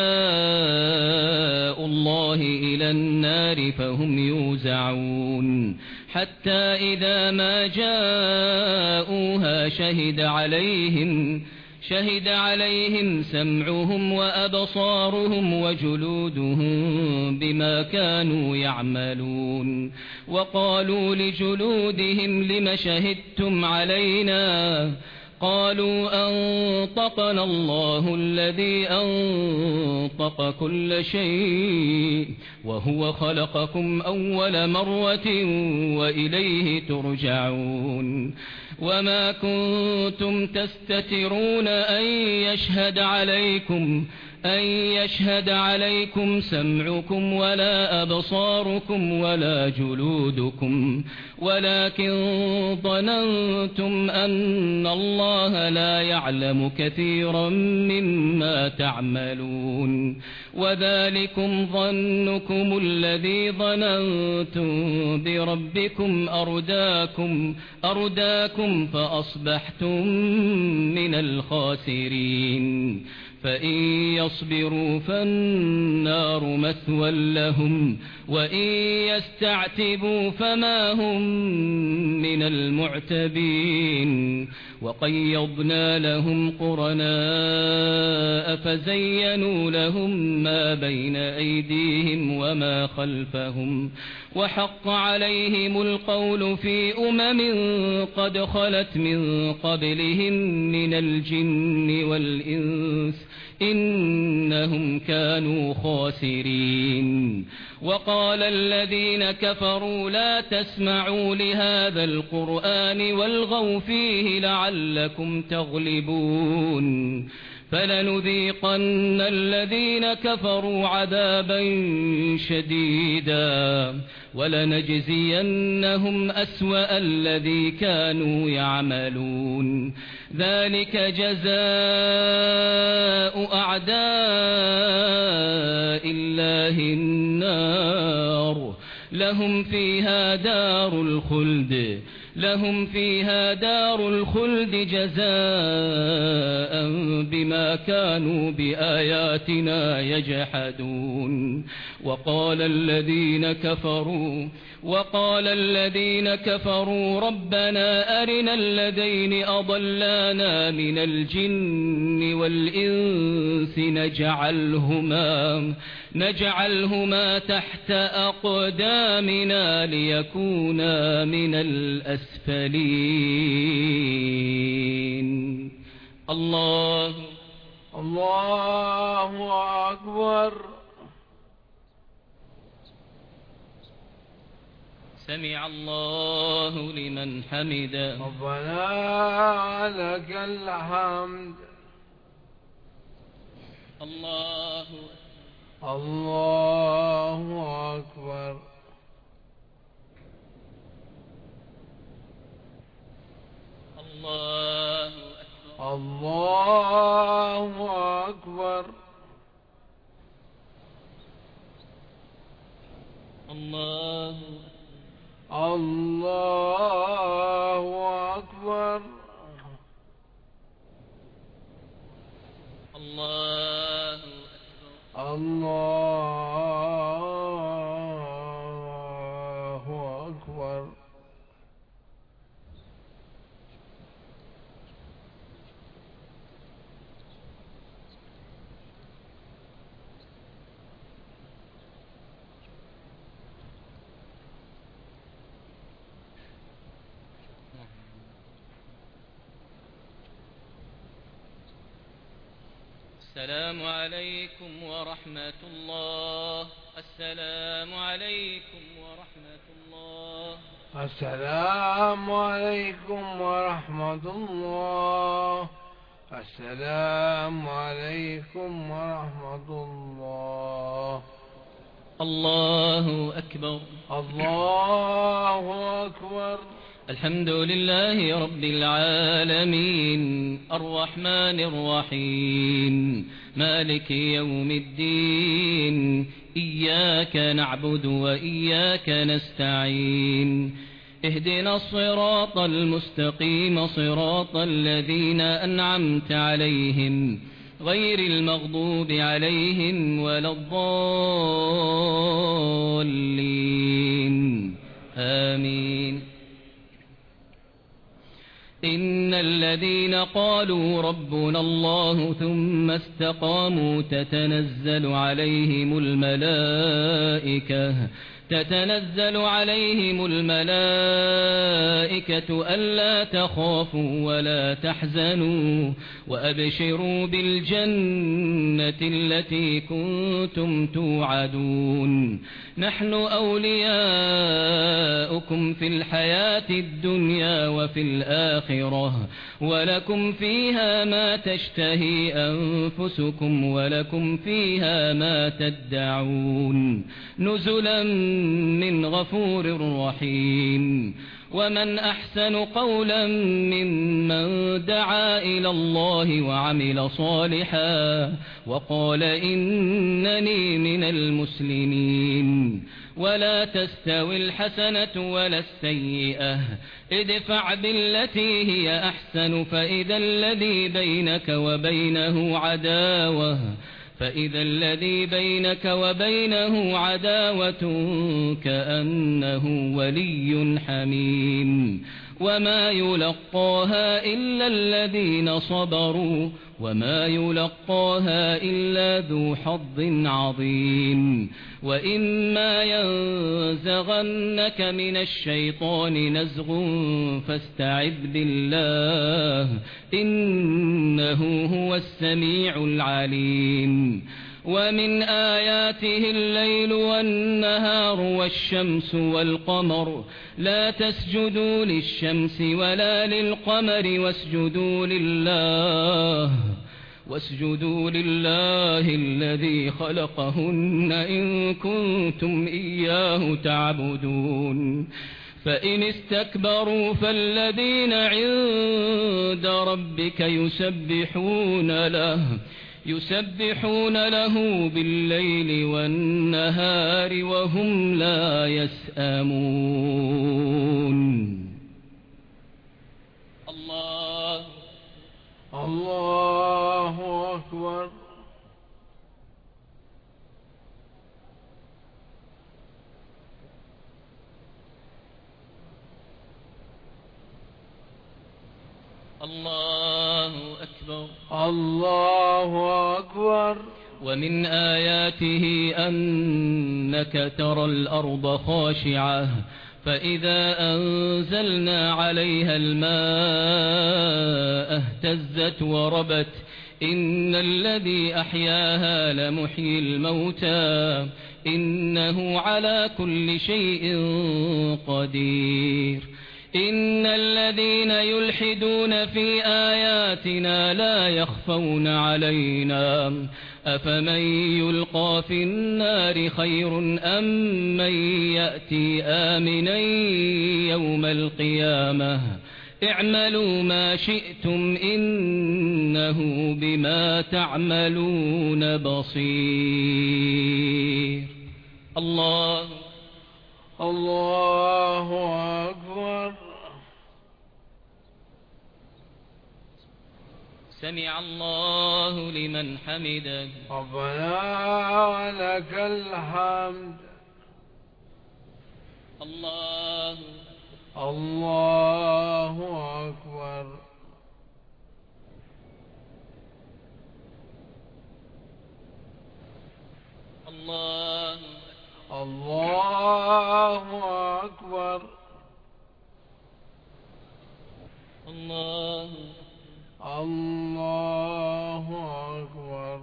أعداء الله إلى النار فهم يوزعون حتى إذا ما جاءوها شهد عليهم شهد عليهم سمعهم وأبصارهم وجلودهم بما كانوا يعملون وقالوا لجلودهم لم شهدتم علينا قالوا أنطقنا الله الذي أنطق كل شيء وهو خلقكم أول مرة وإليه ترجعون وما كنتم تستترون أن يشهد عليكم أن يشهد عليكم سمعكم ولا أبصاركم ولا جلودكم ولكن ظننتم أن الله لا يعلم كثيرا مما تعملون وذلكم ظنكم الذي ظننتم بربكم أرداكم أرداكم فأصبحتم من الخاسرين فإن يصبروا فالنار مثوى لهم وإن يستعتبوا فما هم من المعتبين وقيضنا لهم قرناء فزينوا لهم ما بين أيديهم وما خلفهم وحق عليهم القول في أمم قد خلت من قبلهم من الجن والإنس إنهم كانوا خاسرين وقال الذين كفروا لا تسمعوا لهذا القرآن والغوا فيه لعلكم تغلبون فلنذيقن الذين كفروا عذابا شديدا ولنجزينهم أسوأ الذي كانوا يعملون ذلك جزاء أعداء الله النار لهم فيها دار الخلد لهم فيها دار الخلد جزاء بما كانوا بآياتنا يجحدون وقال الذين كفروا وقال الذين كفروا ربنا أرنا الذين أضلانا من الجن والإنس نجعلهما نجعلهما تحت أقدامنا ليكونا من الأسفلين الله الله أكبر. سمع الله لمن حمده. ربنا لك الحمد. الله الله أكبر. الله أكبر. الله أكبر. الله الله أكبر. الله الله أكبر. السلام عليكم ورحمة الله. السلام عليكم ورحمة الله. السلام عليكم ورحمة الله. السلام عليكم ورحمة الله. الله أكبر. الله أكبر. الحمد لله رب العالمين الرحمن الرحيم مالك يوم الدين إياك نعبد وإياك نستعين اهدنا الصراط المستقيم صراط الذين أنعمت عليهم غير المغضوب عليهم ولا الضالين آمين. إن الذين قالوا ربنا الله ثم استقاموا تتنزل عليهم الملائكة تتنزل عليهم الملائكة ألا تخافوا ولا تحزنوا وأبشروا بالجنة التي كنتم توعدون نحن أولياؤكم في الحياة الدنيا وفي الآخرة ولكم فيها ما تشتهي أنفسكم ولكم فيها ما تدعون نزلا من غفور رحيم. ومن أحسن قولا ممن دعا إلى الله وعمل صالحا وقال إنني من المسلمين. ولا تستوي الحسنة ولا السيئة ادفع بالتي هي أحسن فإذا الذي بينك وبينه عداوة فإذا الذي بينك وبينه عداوة كأنه ولي حميم. وما يلقاها إلا الذين صبروا وما يلقاها إلا ذو حظ عظيم. وإما ينزغنك من الشيطان نزغ فاستعذ بالله إنه هو السميع العليم. ومن آياته الليل والنهار والشمس والقمر لا تسجدوا للشمس ولا للقمر واسجدوا لله واسجدوا لله الذي خلقهن إن كنتم إياه تعبدون فإن استكبروا فالذين عند ربك يسبحون له يسبحون له بالليل والنهار وهم لا يسأمون. الله الله أكبر. الله أكبر. الله أكبر. ومن آياته أنك ترى الأرض خاشعة فإذا أنزلنا عليها الماء اهتزت وربت إن الذي أحياها لمحيي الموتى إنه على كل شيء قدير. إن الذين يلحدون في آياتنا لا يخفون علينا أفمن يلقى في النار خير أم من يأتي آمنا يوم القيامة اعملوا ما شئتم إنه بما تعملون بصير. الله الله أكبر. سمع الله لمن حمده. ربنا لك الحمد. الله الله أكبر. الله الله أكبر. الله الله أكبر.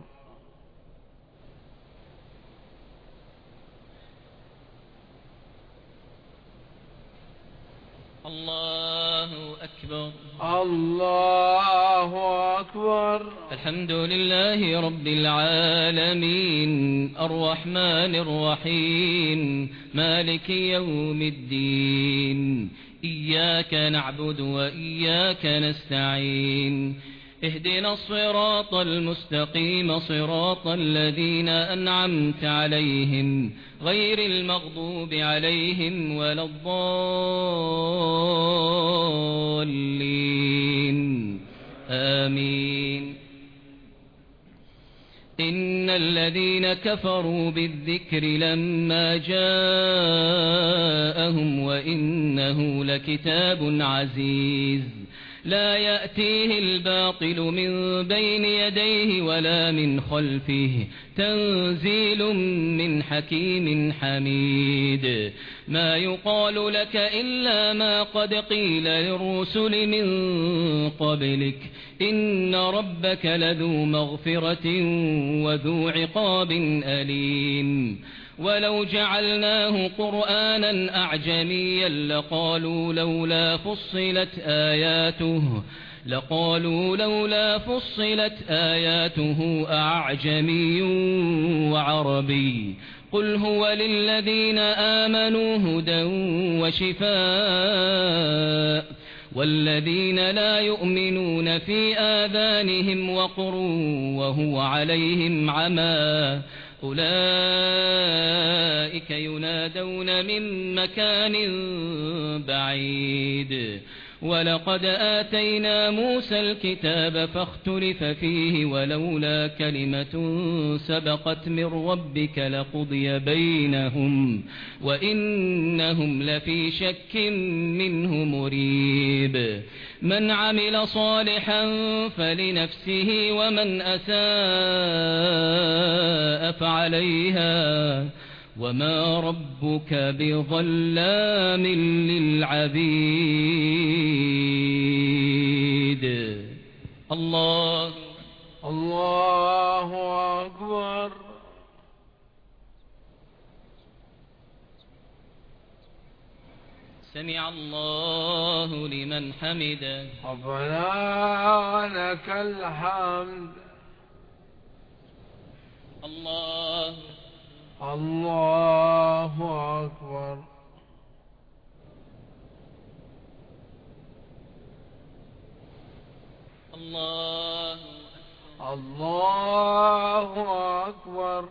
الله أكبر. الله أكبر. الحمد لله رب العالمين الرحمن الرحيم مالك يوم الدين إياك نعبد وإياك نستعين اهدنا الصراط المستقيم صراط الذين أنعمت عليهم غير المغضوب عليهم ولا الضالين آمين. إن الذين كفروا بالذكر لما جاءهم وإنه لكتاب عزيز لا يأتيه الباطل من بين يديه ولا من خلفه تنزيل من حكيم حميد. ما يقال لك إلا ما قد قيل للرسل من قبلك إن ربك لذو مغفرة وذو عقاب أليم. ولو جعلناه قرآنا أعجميا لقالوا لولا فصلت آياته لقالوا لولا فصلت آياته أعجمي وعربي قل هو للذين آمنوا هدى وشفاء والذين لا يؤمنون في آذانهم وقر وهو عليهم عمى أولئك ينادون من مكان بعيد. ولقد آتينا موسى الكتاب فاختلف فيه ولولا كلمة سبقت من ربك لقضي بينهم وإنهم لفي شك منه مريب. من عمل صالحا فلنفسه ومن أساء فعليها وما ربك بظلام للعبيد. الله الله أكبر. سمع الله لمن حمده. ربنا لك الحمد. الله الله أكبر الله الله أكبر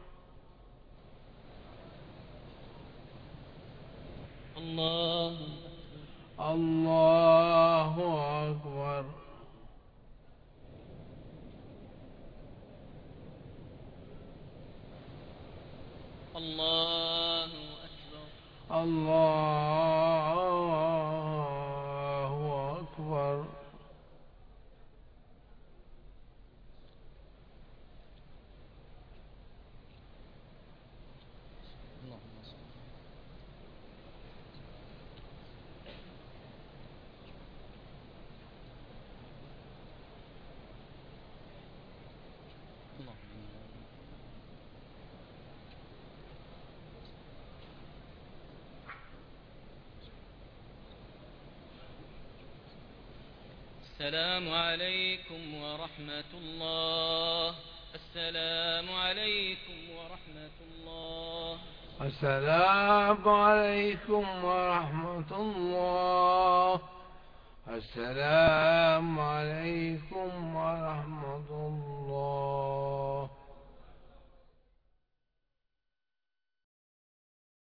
الله الله أكبر الله أكبر الله أكبر السلام عليكم ورحمة الله. السلام عليكم ورحمة الله. السلام عليكم ورحمة الله. السلام عليكم ورحمة الله.